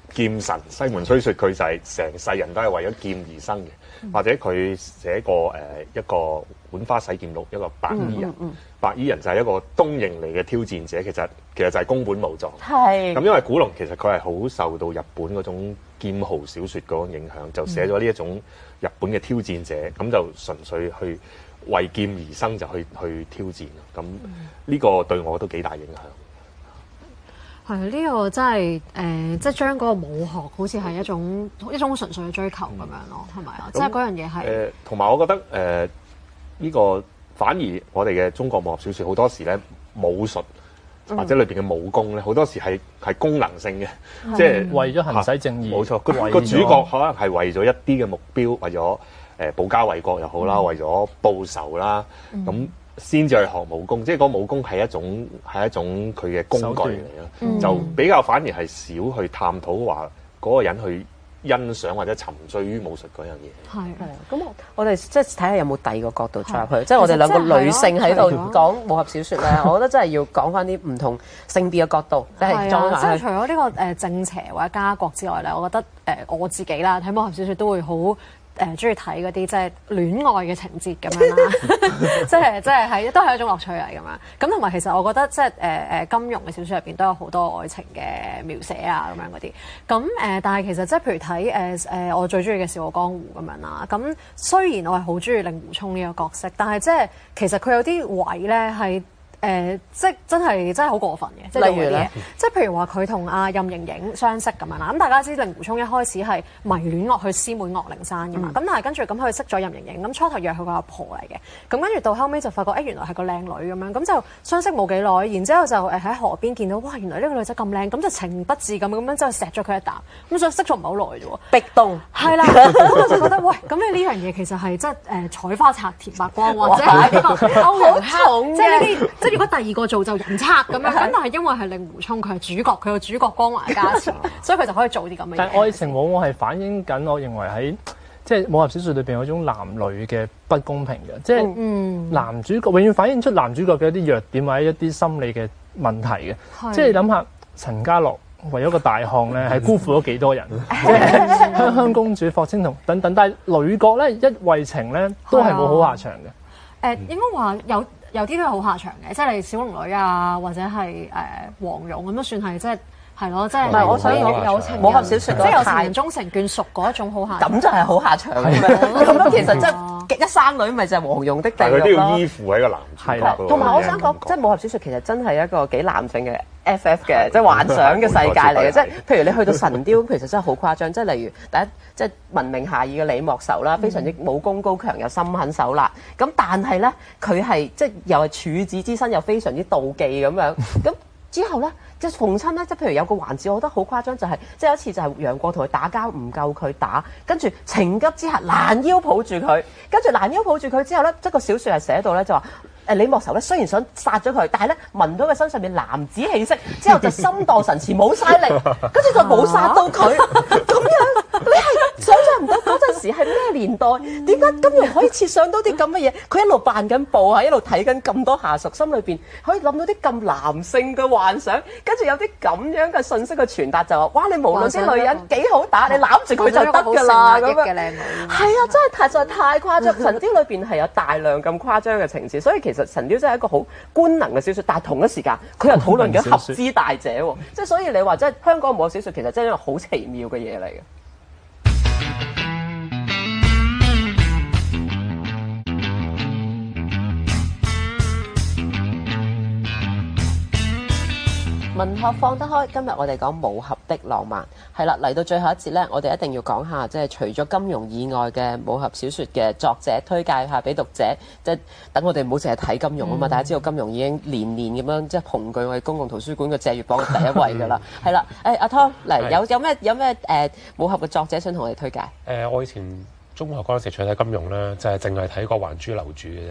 劍神西門吹雪，佢就係成世人都係為咗劍而生嘅。嗯、或者佢寫過誒、呃、一個浣花洗劍錄，一個白衣人，嗯嗯嗯、白衣人就係一個東瀛嚟嘅挑戰者，其實其實就係宮本武藏。係咁，因為古龍其實佢係好受到日本嗰種劍豪小説嗰種影響，就寫咗呢一種日本嘅挑戰者，咁、嗯、就純粹去為劍而生，就去去挑戰咯。咁呢個對我都幾大影響。 係呢、呢個真係誒、呃，即係將嗰個武學好似係一種一種純粹嘅追求咁樣咯，係咪啊？即係嗰樣嘢係誒， 同埋、呃、我覺得誒呢、呃呢個反而我哋嘅中國武俠小説好多時咧武術或者裏邊嘅武功咧，好多時係係功能性嘅，嗯、即係為咗行使正義。冇錯， 個個主角可能係為咗一啲嘅目標，為咗誒保家衛國又好啦，嗯、為咗報仇啦，咁、嗯。先至去學武功，即係嗰武功係一種係一種佢嘅工具嚟咯，嗯、就比較反而係少去探討話嗰個人去欣賞或者沉醉於武術嗰樣嘢。 係係，咁我我哋即係睇下有冇第二個角度出入去，即係我哋兩個女性喺度講武俠小説咧，我覺得真係要講翻啲唔同性別嘅角度，即係裝下。 即係除咗呢個誒正邪或者家國之外咧，我覺得誒、呃、我自己啦睇武俠小説都會好。誒中意睇嗰啲即係戀愛嘅情節咁樣啦，即係即係係都係一種樂趣嚟咁樣。咁同埋其實我覺得即係誒誒金庸嘅小説入邊都有好多愛情嘅描寫啊咁樣嗰啲。咁誒、呃、但係其實即係譬如睇誒誒我最中意嘅《笑傲江湖》咁樣啦。咁雖然我係好中意令狐沖呢個角色，但係即係其實佢有啲位咧係。誒、呃，即係真係真係好過分嘅，即係例如咧，即係譬如話佢同阿任盈盈相識咁樣啦。咁大家知令狐沖一開始係迷戀落去師妹岳靈珊㗎嘛。咁、嗯、但係跟住咁佢識咗任盈盈，咁初頭約佢個阿婆嚟嘅。咁跟住到後尾就發覺，誒、欸、原來係個靚女咁樣。咁就相識冇幾耐，然之後就誒喺河邊見到，哇！原來呢個女仔咁靚，咁就情不自禁咁樣就錫咗佢一啖。咁所以識咗唔係好耐啫喎。 壁咚係啦，咁我就覺得，喂，咁你呢樣嘢其實係即係誒採花插田白光，或者係呢個歐陽克，即係呢啲，即係如果第二個做。就人賊咁樣，咁但係因為係令狐沖佢係主角，佢個主角光環加持，所以佢就可以做啲咁嘅嘢。 但係愛情往往係反映緊，我認為喺即係武俠小説裏邊嗰種男女嘅不公平嘅，即係、嗯、男主角永遠反映出男主角嘅一啲弱點或者一啲心理嘅問題嘅。是即係你諗下，陳家樂為咗個大項咧，係辜負咗幾多人？即係香香公主、霍青桐等等，但係女角咧一為情咧都係冇好下場嘅。誒、 呃，應該話有。有啲都係好下場嘅，即係你小龍女啊，或者係誒、呃、黃蓉咁都算係即係係咯，即係。唔係，我想講有情武俠小説， 即係有情人終成眷屬嗰一種好下場。 咁就係好下場咁樣。咁樣其實即係一生女咪就係黃蓉的地獄咯。 佢都要依附喺個男主角度。 同埋我想講，即係武俠小説其實真係一個幾男性嘅 F F 嘅，即係幻想嘅世界嚟嘅。即係譬如你去到神雕，其實真係好誇張。即係例如第一，即係聞名遐邇嘅李莫愁啦，非常之武功高強又心狠手辣。咁但係咧，佢係即係又係處子之身，又非常之妒忌咁樣。咁之後咧，即係逢親咧，即係譬如有個環節，我覺得好誇張，就係、是、即係有一次就係楊過同佢打交唔夠佢打，跟住情急之下攔腰抱住佢，跟住攔腰抱住佢之後咧，即係個小説係寫到咧就話。誒李莫愁咧雖然想殺咗佢，但係咧聞到佢身上面男子氣息之後就心蕩神馳冇晒力，跟住就冇殺到佢。咁樣你係想像唔到嗰陣時係咩年代？點解金庸可以設想到啲咁嘅嘢？佢一路扮緊步啊，一路睇緊咁多下屬，心裏邊可以諗到啲咁男性嘅幻想，跟住有啲咁樣嘅信息嘅傳達就話：哇！你無論啲女人幾好打，你攬住佢就得㗎啦咁樣。係啊，真係太實在太誇張。神雕裏邊係有大量咁誇張嘅情節，所以其實神雕真係一個好官能嘅小説，但係同一時間佢又討論緊合資大者喎，即係所以你話即係香港武俠小説其實真係一個好奇妙嘅嘢嚟嘅。文學放得開，今日我哋講武俠的浪漫，係啦，嚟到最後一節呢，我哋一定要講下，即係除咗金庸以外嘅武俠小説嘅作者，推介下俾讀者，即係等我哋唔好淨係睇金庸啊嘛，嗯、大家知道金庸已經年年咁樣即係雄踞我哋公共圖書館嘅借閱榜嘅第一位㗎啦，係啦，誒阿湯嚟有有咩有咩誒、呃、武俠嘅作者想同我哋推介？誒、 呃，我以前中學嗰陣時除睇金庸咧，就係淨係睇過《還珠樓主》嘅啫。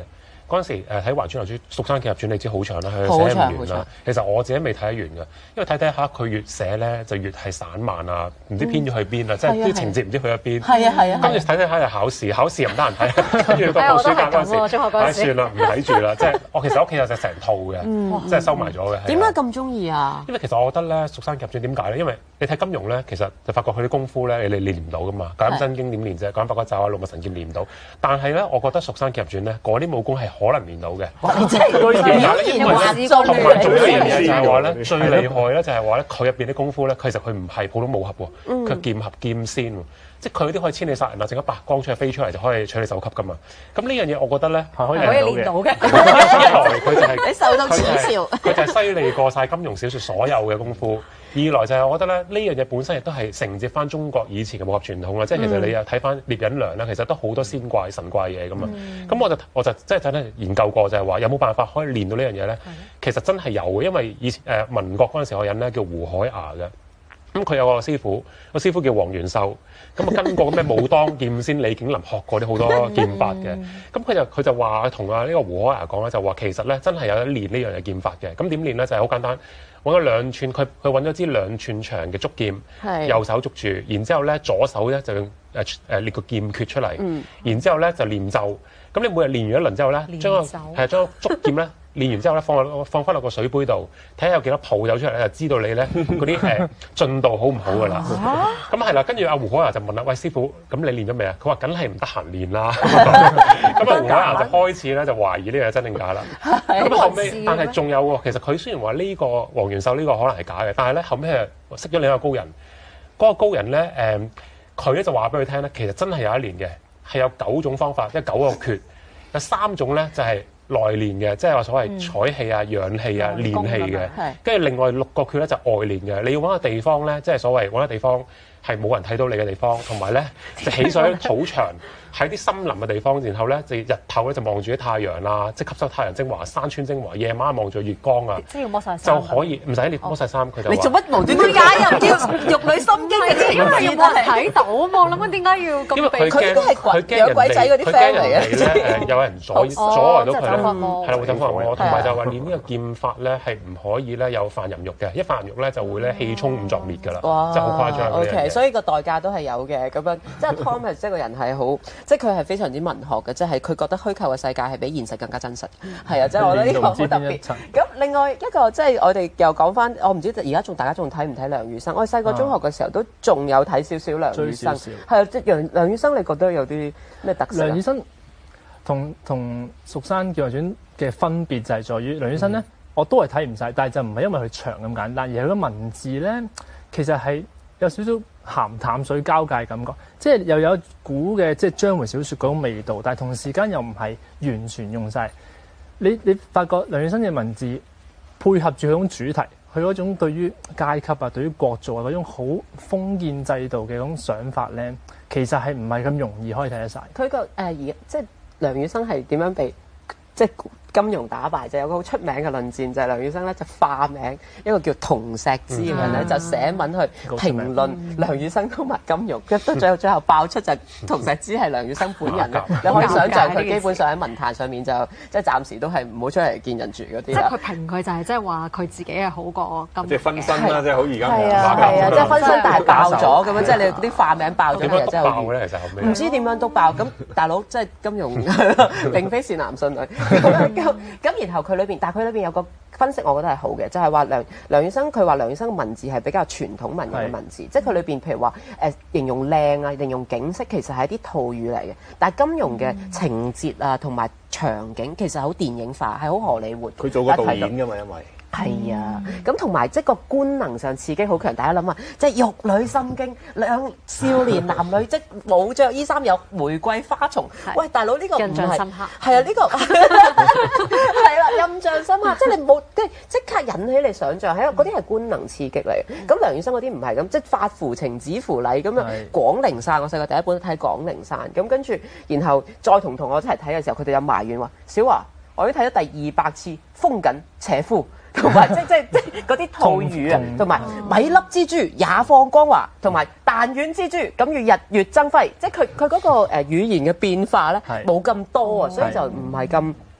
嗰陣時誒喺《華川流傳》《蜀山劍俠傳》，你知好長啦，佢寫唔完啦。其實我自己未睇得完㗎，因為睇睇下佢越寫咧就越係散漫啊，唔知編咗去邊啊，即係啲情節唔知去咗邊。 係啊係啊。 跟住睇睇下又考試，考試又唔得閒睇，跟住到放暑假嗰陣時，唉算啦，唔睇住啦。即係我其實屋企有隻成套嘅，即係收埋咗嘅。 點解咁中意啊？ 因為其實我覺得咧《蜀山劍俠傳》點解咧？因為你睇金庸咧，其實就發覺佢啲功夫咧，你你練唔到噶嘛。九陰真經點練啫？九陰白骨爪啊，六脈神劍練唔到。但係咧，我覺得《蜀山劍俠傳》咧，嗰啲武功係可能練到嘅。 你真係居然有話中同埋仲有一樣嘢就係話咧，最厲害咧就係話咧，佢入邊啲功夫咧，其實佢唔係普通武俠喎，佢劍俠劍仙喎，即係佢啲可以千里殺人啊，整個白光出嚟飛出嚟就可以取你首級噶嘛。咁呢樣嘢我覺得咧係可以練到嘅。一來佢就係你受到恥笑， 佢就係犀利過晒金庸小説所有嘅功夫。二來就係我覺得咧，呢樣嘢本身亦都係承接翻中國以前嘅武俠傳統啦。即係其實你又睇翻聶隱娘咧，其實都好多仙怪神怪嘢噶嘛。咁、嗯、我就我就即係真係研究過，就係話有冇辦法可以練到呢樣嘢咧？其實真係有嘅，因為以前誒、呃、民國嗰陣時，有個人咧叫胡海牙嘅。咁佢有個師傅，個師傅叫黃元秀。咁啊跟過咩武當劍仙李景林學過啲好多劍法嘅。咁佢就佢就話同啊呢個胡海牙講咧，就話其實咧真係有得練呢樣嘢劍法嘅。咁點練咧？就係、是、好簡單。揾咗兩寸，佢佢揾咗支兩寸長嘅竹劍，右手捉住，然之後咧左手咧就用誒誒列個劍訣出嚟，嗯、然之後咧就念咒。咁你每日練完一輪之後咧，將個係將竹劍咧練完之後咧放落放翻落個水杯度，睇下有幾多泡走出嚟咧，就知道你咧嗰啲誒進度好唔好噶啦。咁係啦，跟住阿胡海牙就問啦：喂師傅，咁你練咗未啊？佢話：梗係唔得閒練啦。咁啊胡海牙就開始咧就懷疑呢樣係真定假啦。咁後尾，但係仲有喎，其實佢雖然話呢個黃元秀呢個可能係假嘅，但係咧後尾係識咗另一個高人。嗰、那個高人咧誒，佢、嗯、咧就話俾佢聽咧，其實真係有一練嘅。係有九種方法，即係九個訣。有三種咧就係、是、內練嘅，即係話所謂採氣啊、養氣啊、練氣嘅。跟住另外六個訣咧就外練嘅。你要揾個地方咧，即係所謂揾個地方係冇人睇到你嘅地方，同埋咧就起上啲草場。喺啲森林嘅地方，然後咧就日頭咧就望住啲太陽啦，即係吸收太陽精華、山川精華；夜晚望住月光啊， 即係要剝曬衫， 就可以唔使你剝曬衫，佢就你做乜無端端解入啲玉女心經嘅？ 因為要冇人睇到啊嘛，我諗緊點解要咁？ 因為佢驚佢驚有鬼仔嗰啲 friend 嚟嘅， 誒有人阻阻礙到佢咧，係啦會等風魔，同埋就話練呢個劍法咧係唔可以咧有犯淫慾嘅，一犯淫慾咧就會咧氣衝五臟滅㗎啦，真係好誇張。 O K，所以個代價都係有嘅咁樣，即係 Tom 係即係個人係好，即係佢係非常之文學嘅，即係佢覺得虛構嘅世界係比現實更加真實，係啊、嗯，即係我覺得呢個好特別。咁另外一個即係我哋又講翻，我唔知而家仲大家仲睇唔睇梁羽生？我細個中學嘅時候都仲有睇少少梁羽生，係啊，即係梁梁羽生，你覺得有啲咩特色？ 梁羽生同同《蜀山劍俠傳》嘅分別就係在於梁羽生咧，嗯、我都係睇唔晒，但係就唔係因為佢長咁簡單，而係佢個文字咧，其實係有少少鹹淡水交界感覺，即係又有一股嘅即係章回小説嗰種味道，但係同時間又唔係完全用晒。你你發覺梁羽生嘅文字配合住嗰種主題，佢嗰種對於階級啊、對於國族啊嗰種好封建制度嘅嗰種想法咧，其實係唔係咁容易可以睇得晒。 佢個誒而即係梁羽生係點樣被即係金庸打敗？就有個好出名嘅論戰，就係梁羽生咧就化名一個叫銅石之嘅人咧，就寫文去評論梁羽生同埋金庸，跟住最後最後爆出就係銅石之係梁羽生本人啦。你可以想象佢基本上喺文壇上面就即係暫時都係唔好出嚟見人住嗰啲。 即係佢評佢就係即係話佢自己係好過金庸。 即係分身啦，即係好而家係啊係啊，即係分身，但係爆咗咁樣，即係你啲化名爆咗，其實真係爆咧，其實後尾唔知點樣都爆。咁大佬即係金庸並非善男信女咁咁，然後。佢裏邊，但係佢裏邊有個分析，我覺得係好嘅，就係、是、話梁梁羽生，佢話梁羽生嘅文字係比較傳統文人嘅文字，是即係佢裏邊譬如話誒、呃、形容靚啊，形容景色，其實係一啲套語嚟嘅。但係金庸嘅情節啊同埋場景其實好電影化，係好荷里活。 佢做過導演㗎嘛，因為。 係啊，咁同埋即係個官能上刺激好強，大家諗下，即係玉女心經，兩少年男女即係冇着衣衫有玫瑰花叢。喂，大佬呢個唔係印象深刻，係啊呢個係啦，印象深刻，即係你冇即係即刻引起你想像，係嗰啲係官能刺激嚟嘅。咁梁羽生嗰啲唔係咁，即係發乎情止乎禮咁樣。廣陵散，我細個第一本都睇廣陵散，咁跟住然後再同同學一齊睇嘅時候，佢哋有埋怨話：小華，我已經睇咗第二百次，風緊且夫。同埋即即即嗰啲套語啊，同埋米粒之珠也放光華，同埋但願之珠咁要日月爭輝，即係佢佢嗰個誒語言嘅變化咧冇咁多啊，所以就唔係咁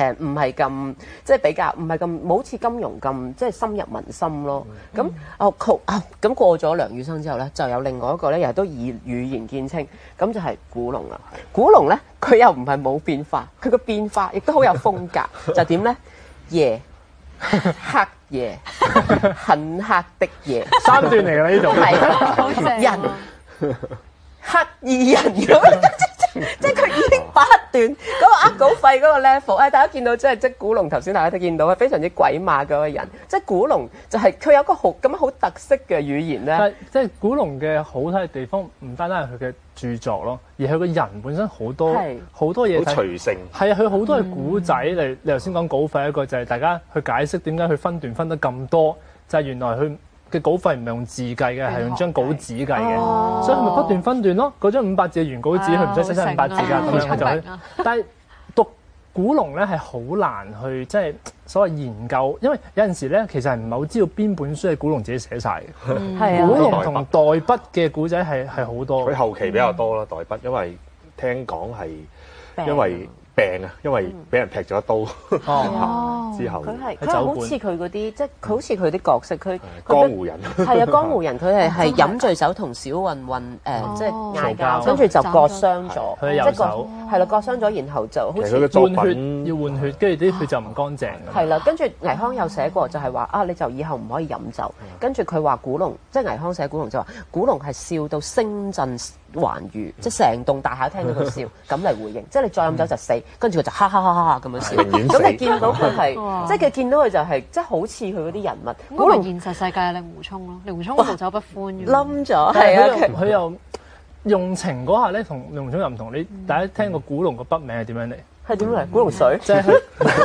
誒唔係咁即係比較唔係咁冇好似金庸咁即係深入民心咯。咁哦啊咁過咗梁羽生之後咧，就有另外一個咧，又都以語言見稱，咁就係古龍啦。古龍咧，佢又唔係冇變化，佢個變化亦都好有風格，就點咧？夜黑夜很黑的夜， 三段嚟㗎呢度， 係人黑衣人咁。即係佢已經八段嗰個呃稿費嗰個 level，誒大家見到即係即係古龍頭先大家都見到係非常之鬼馬嗰個人，即係古龍就係佢有個好咁樣好特色嘅語言咧。即係古龍嘅好睇嘅地方，唔單單係佢嘅著作咯，而係佢個人本身好多好多嘢。 好隨性。係啊，佢好多嘅古仔嚟。你頭先講稿費一個就係大家去解釋點解佢分段分得咁多，就係原來佢嘅稿費唔係用字計嘅，係用張稿紙計嘅，哦、所以佢咪不斷分段咯。嗰張五百字嘅原稿紙，佢唔使寫成五百字㗎，咁、啊、樣佢就去。但係讀古龍咧係好難去即係所謂研究，因為有陣時咧其實係唔係好知道邊本書係古龍自己寫晒嘅。嗯、古龍同代筆嘅古仔係係好多。佢後期比較多啦，代筆，因為聽講係因為。病啊，因為俾人劈咗一刀，哦、之後佢係佢好似佢嗰啲，即係佢好似佢啲角色，佢江湖人係啊，江湖人佢係係飲醉酒同小混混誒，即係嗌交，跟住就割傷咗， 佢右手係啦，割傷咗，然後就好似換血要換血，跟住啲血就唔乾淨。 係啦，跟住倪匡有寫過就係話啊，你就以後唔可以飲酒。跟住佢話古龍，即係倪匡寫古龍就話古龍係笑到星震寰宇，即係成棟大廈聽到佢笑，咁嚟回應，即係你再飲酒就死。跟住佢就哈哈哈哈咁樣笑，咁你見到佢係，即係佢見到佢就係，即係好似佢嗰啲人物。 古龍現實世界嘅令狐沖咯，令狐沖無酒不歡嘅。 冧咗，係啊， 佢又用情嗰下咧，同令狐沖又唔同。你大家聽過古龍個筆名係點樣嚟？ 係點嚟？古龍水。 即係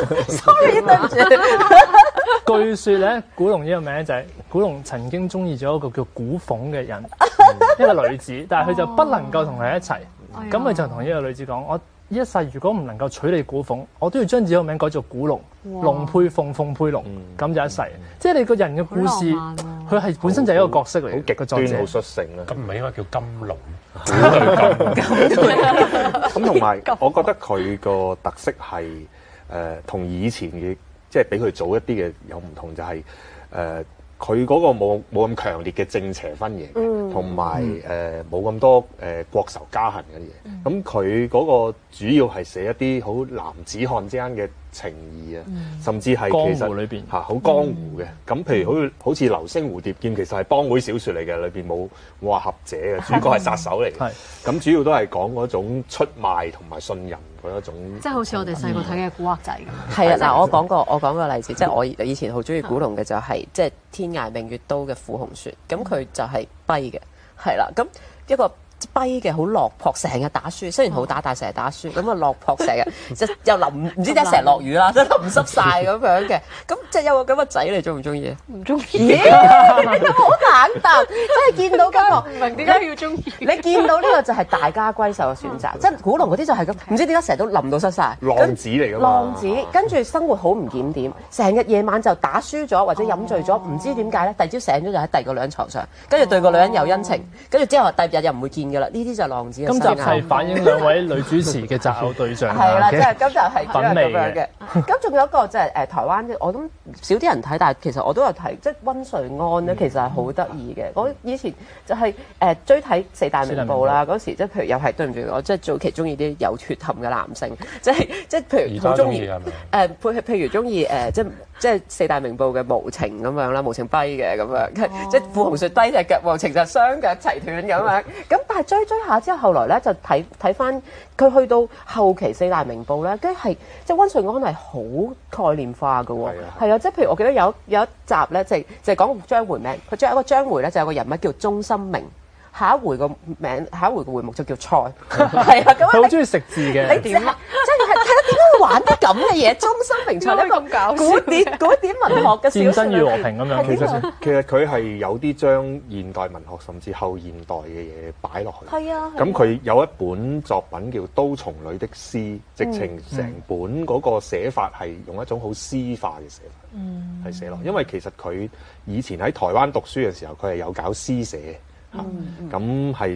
，sorry 對唔住。 據說咧，古龍呢個名就係古龍曾經中意咗一個叫古鳳嘅人，一個女子，但係佢就不能夠同佢一齊，咁佢就同呢個女子講我。一世如果唔能夠娶你古鳳，我都要將自己個名改做古龍，龍配鳳，鳳配龍，咁、嗯、就一世。嗯、即係你個人嘅故事，佢係、啊、本身就係一個角色嚟， 好極端，好率性啦。 咁唔係應該叫金龍？ 咁同埋，我覺得佢個特色係誒同以前嘅，即係比佢早一啲嘅有唔同，就係、是、誒。呃佢嗰個冇冇咁強烈嘅正邪分野，同埋誒冇咁多誒、呃、國仇家恨嗰啲嘢。咁佢嗰個主要係寫一啲好男子漢之間嘅情義啊，嗯、甚至係其實裏邊嚇好江湖嘅。咁、嗯、譬如好似好似流星蝴蝶劍，其實係幫會小説嚟嘅，裏邊冇冇話俠者嘅，主角係殺手嚟嘅。咁是主要都係講嗰種出賣同埋信任嗰一種。 即係好似我哋細個睇嘅古惑仔咁。 係啊，嗱，我講個我講個例子，即係我以前好中意古龍嘅就係即係天涯明月刀嘅傅紅雪，咁佢就係跛嘅，係啦，咁一個。跛嘅好落魄，成日打輸，雖然好打，但係成日打輸，咁啊落魄成日，即又淋唔知點解成日落雨啦，即係淋濕晒咁樣嘅，咁即係有個咁嘅仔，你中唔中意啊？ 唔中意， 你好簡單，即係見到嗰個， 唔明點解要中意？ 你見到呢個就係大家閨秀嘅選擇，即係古龍嗰啲就係咁，唔知點解成日都淋到濕晒， 浪子嚟㗎嘛， 浪子，跟住生活好唔檢點，成日夜晚就打輸咗或者飲醉咗，唔知點解咧，第二朝醒咗就喺第二個女人床上，跟住對個女人有恩情，跟住之後第二日又唔會見。呢啲就係浪子嘅生涯。 今集係反映兩位女主持嘅擇偶對象。 係啦，即係今集係主要咁樣嘅。咁仲有一個就係誒台灣，我都少啲人睇，但係其實我都有睇，即係溫瑞安咧，其實係好得意嘅。我以前就係誒追睇四大名捕啦，嗰時即係譬如又係對唔住我，即係早期中意啲有血統嘅男性，即係即係譬如好中意誒，譬譬如中意誒，即係即係四大名捕嘅無情咁樣啦，無情跛嘅咁樣，即係傅紅雪跛隻腳，無情就雙腳齊斷咁樣。咁但係追追下之後，後來咧就睇睇翻佢去到後期四大名捕咧，跟住係即係溫瑞安係好概念化嘅喎，係啊，即係譬如我記得有有一集咧，就係就係講張回名，佢將一個張回咧就有個人物叫鍾心明。下一回個名，下一回個回目就叫菜，係啊，咁佢好中意食字嘅。 你點啊？即係係睇下點解會玩啲咁嘅嘢？中心名菜呢個咁搞笑古典古典文學嘅小説。戰爭與和平咁樣， 其實其實佢係有啲將現代文學甚至後現代嘅嘢擺落去。 係啊。 咁佢有一本作品叫《刀叢裏的詩》，直情成本嗰個寫法係用一種好詩化嘅寫法，嗯，係寫落。因為其實佢以前喺台灣讀書嘅時候，佢係有搞詩寫。咁係誒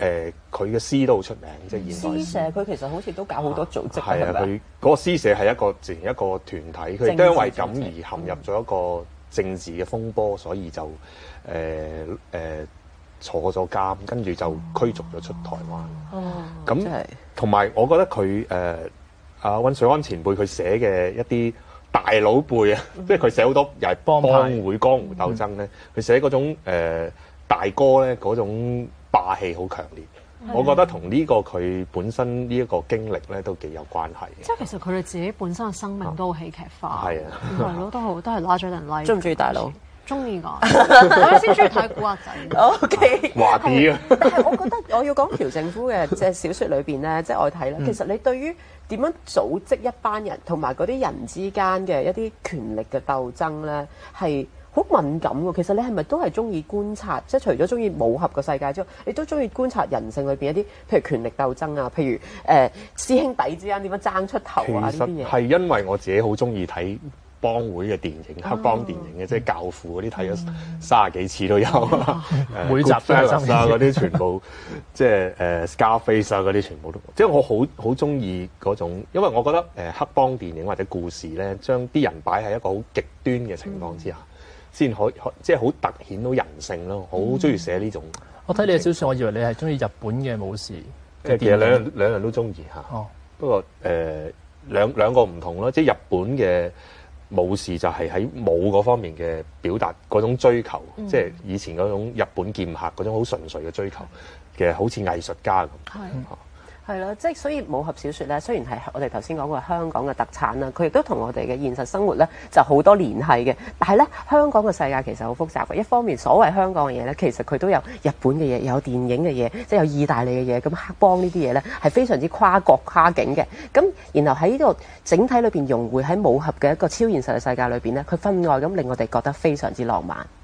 誒佢嘅詩都好出名，即係現代詩。 詩社佢其實好似都搞好多組織。 係啊，佢嗰個詩社係一個自然一個團體，佢亦都因為咁而陷入咗一個政治嘅風波，所以就誒誒、呃呃、坐咗監，跟住就驅逐咗出台灣。哦，咁同埋我覺得佢誒阿温水安前輩佢寫嘅一啲大佬輩啊，嗯、即係佢寫好多又係幫會江湖鬥爭咧，佢、嗯、寫嗰種、呃、大哥咧嗰種霸氣好強烈。嗯、我覺得同呢個佢本身呢一個經歷咧都幾有關係。 即係其實佢哋自己本身嘅生命都好戲劇化。係啊， 係咯，都好都係拉咗人 like。 中唔中意大佬？ 中意㗎，我先中意睇古惑仔。 O K， 華啲啊！ 但係我覺得我要講喬靖夫嘅即係小説裏邊咧，即係我睇咧，其實你對於點樣組織一班人同埋嗰啲人之間嘅一啲權力嘅鬥爭咧，係好敏感㗎。其實你係咪都係中意觀察？即係除咗中意武俠嘅世界之外，你都中意觀察人性裏邊一啲，譬如權力鬥爭啊，譬如誒、呃、師兄弟之間點樣爭出頭啊呢啲嘢。 係因為我自己好中意睇幫會嘅電影，黑幫電影嘅，即係教父嗰啲睇咗三十幾次都有， 每集都係啊嗰啲全部，即係誒 Scarface 啊嗰啲全部都，即係我好好中意嗰種，因為我覺得誒黑幫電影或者故事咧，將啲人擺喺一個好極端嘅情況之下，先可即係好突顯到人性咯，好中意寫呢種。 我睇你嘅小説，我以為你係中意日本嘅武士， 即係其實兩樣兩樣都中意嚇。哦，不過誒兩兩個唔同咯，即係日本嘅武士就係喺武嗰方面嘅表達嗰種追求，嗯、即係以前嗰種日本劍客嗰種好純粹嘅追求，其實好似藝術家咁。 係咯，即係所以武俠小説咧，雖然係我哋頭先講過香港嘅特產啦，佢亦都同我哋嘅現實生活咧就好多聯繫嘅。但係咧，香港嘅世界其實好複雜嘅。一方面，所謂香港嘅嘢咧，其實佢都有日本嘅嘢，有電影嘅嘢，即係有意大利嘅嘢。咁黑幫呢啲嘢咧係非常之跨國跨境嘅。咁然後喺呢個整體裏邊融匯喺武俠嘅一個超現實嘅世界裏邊咧，佢分外咁令我哋覺得非常之浪漫。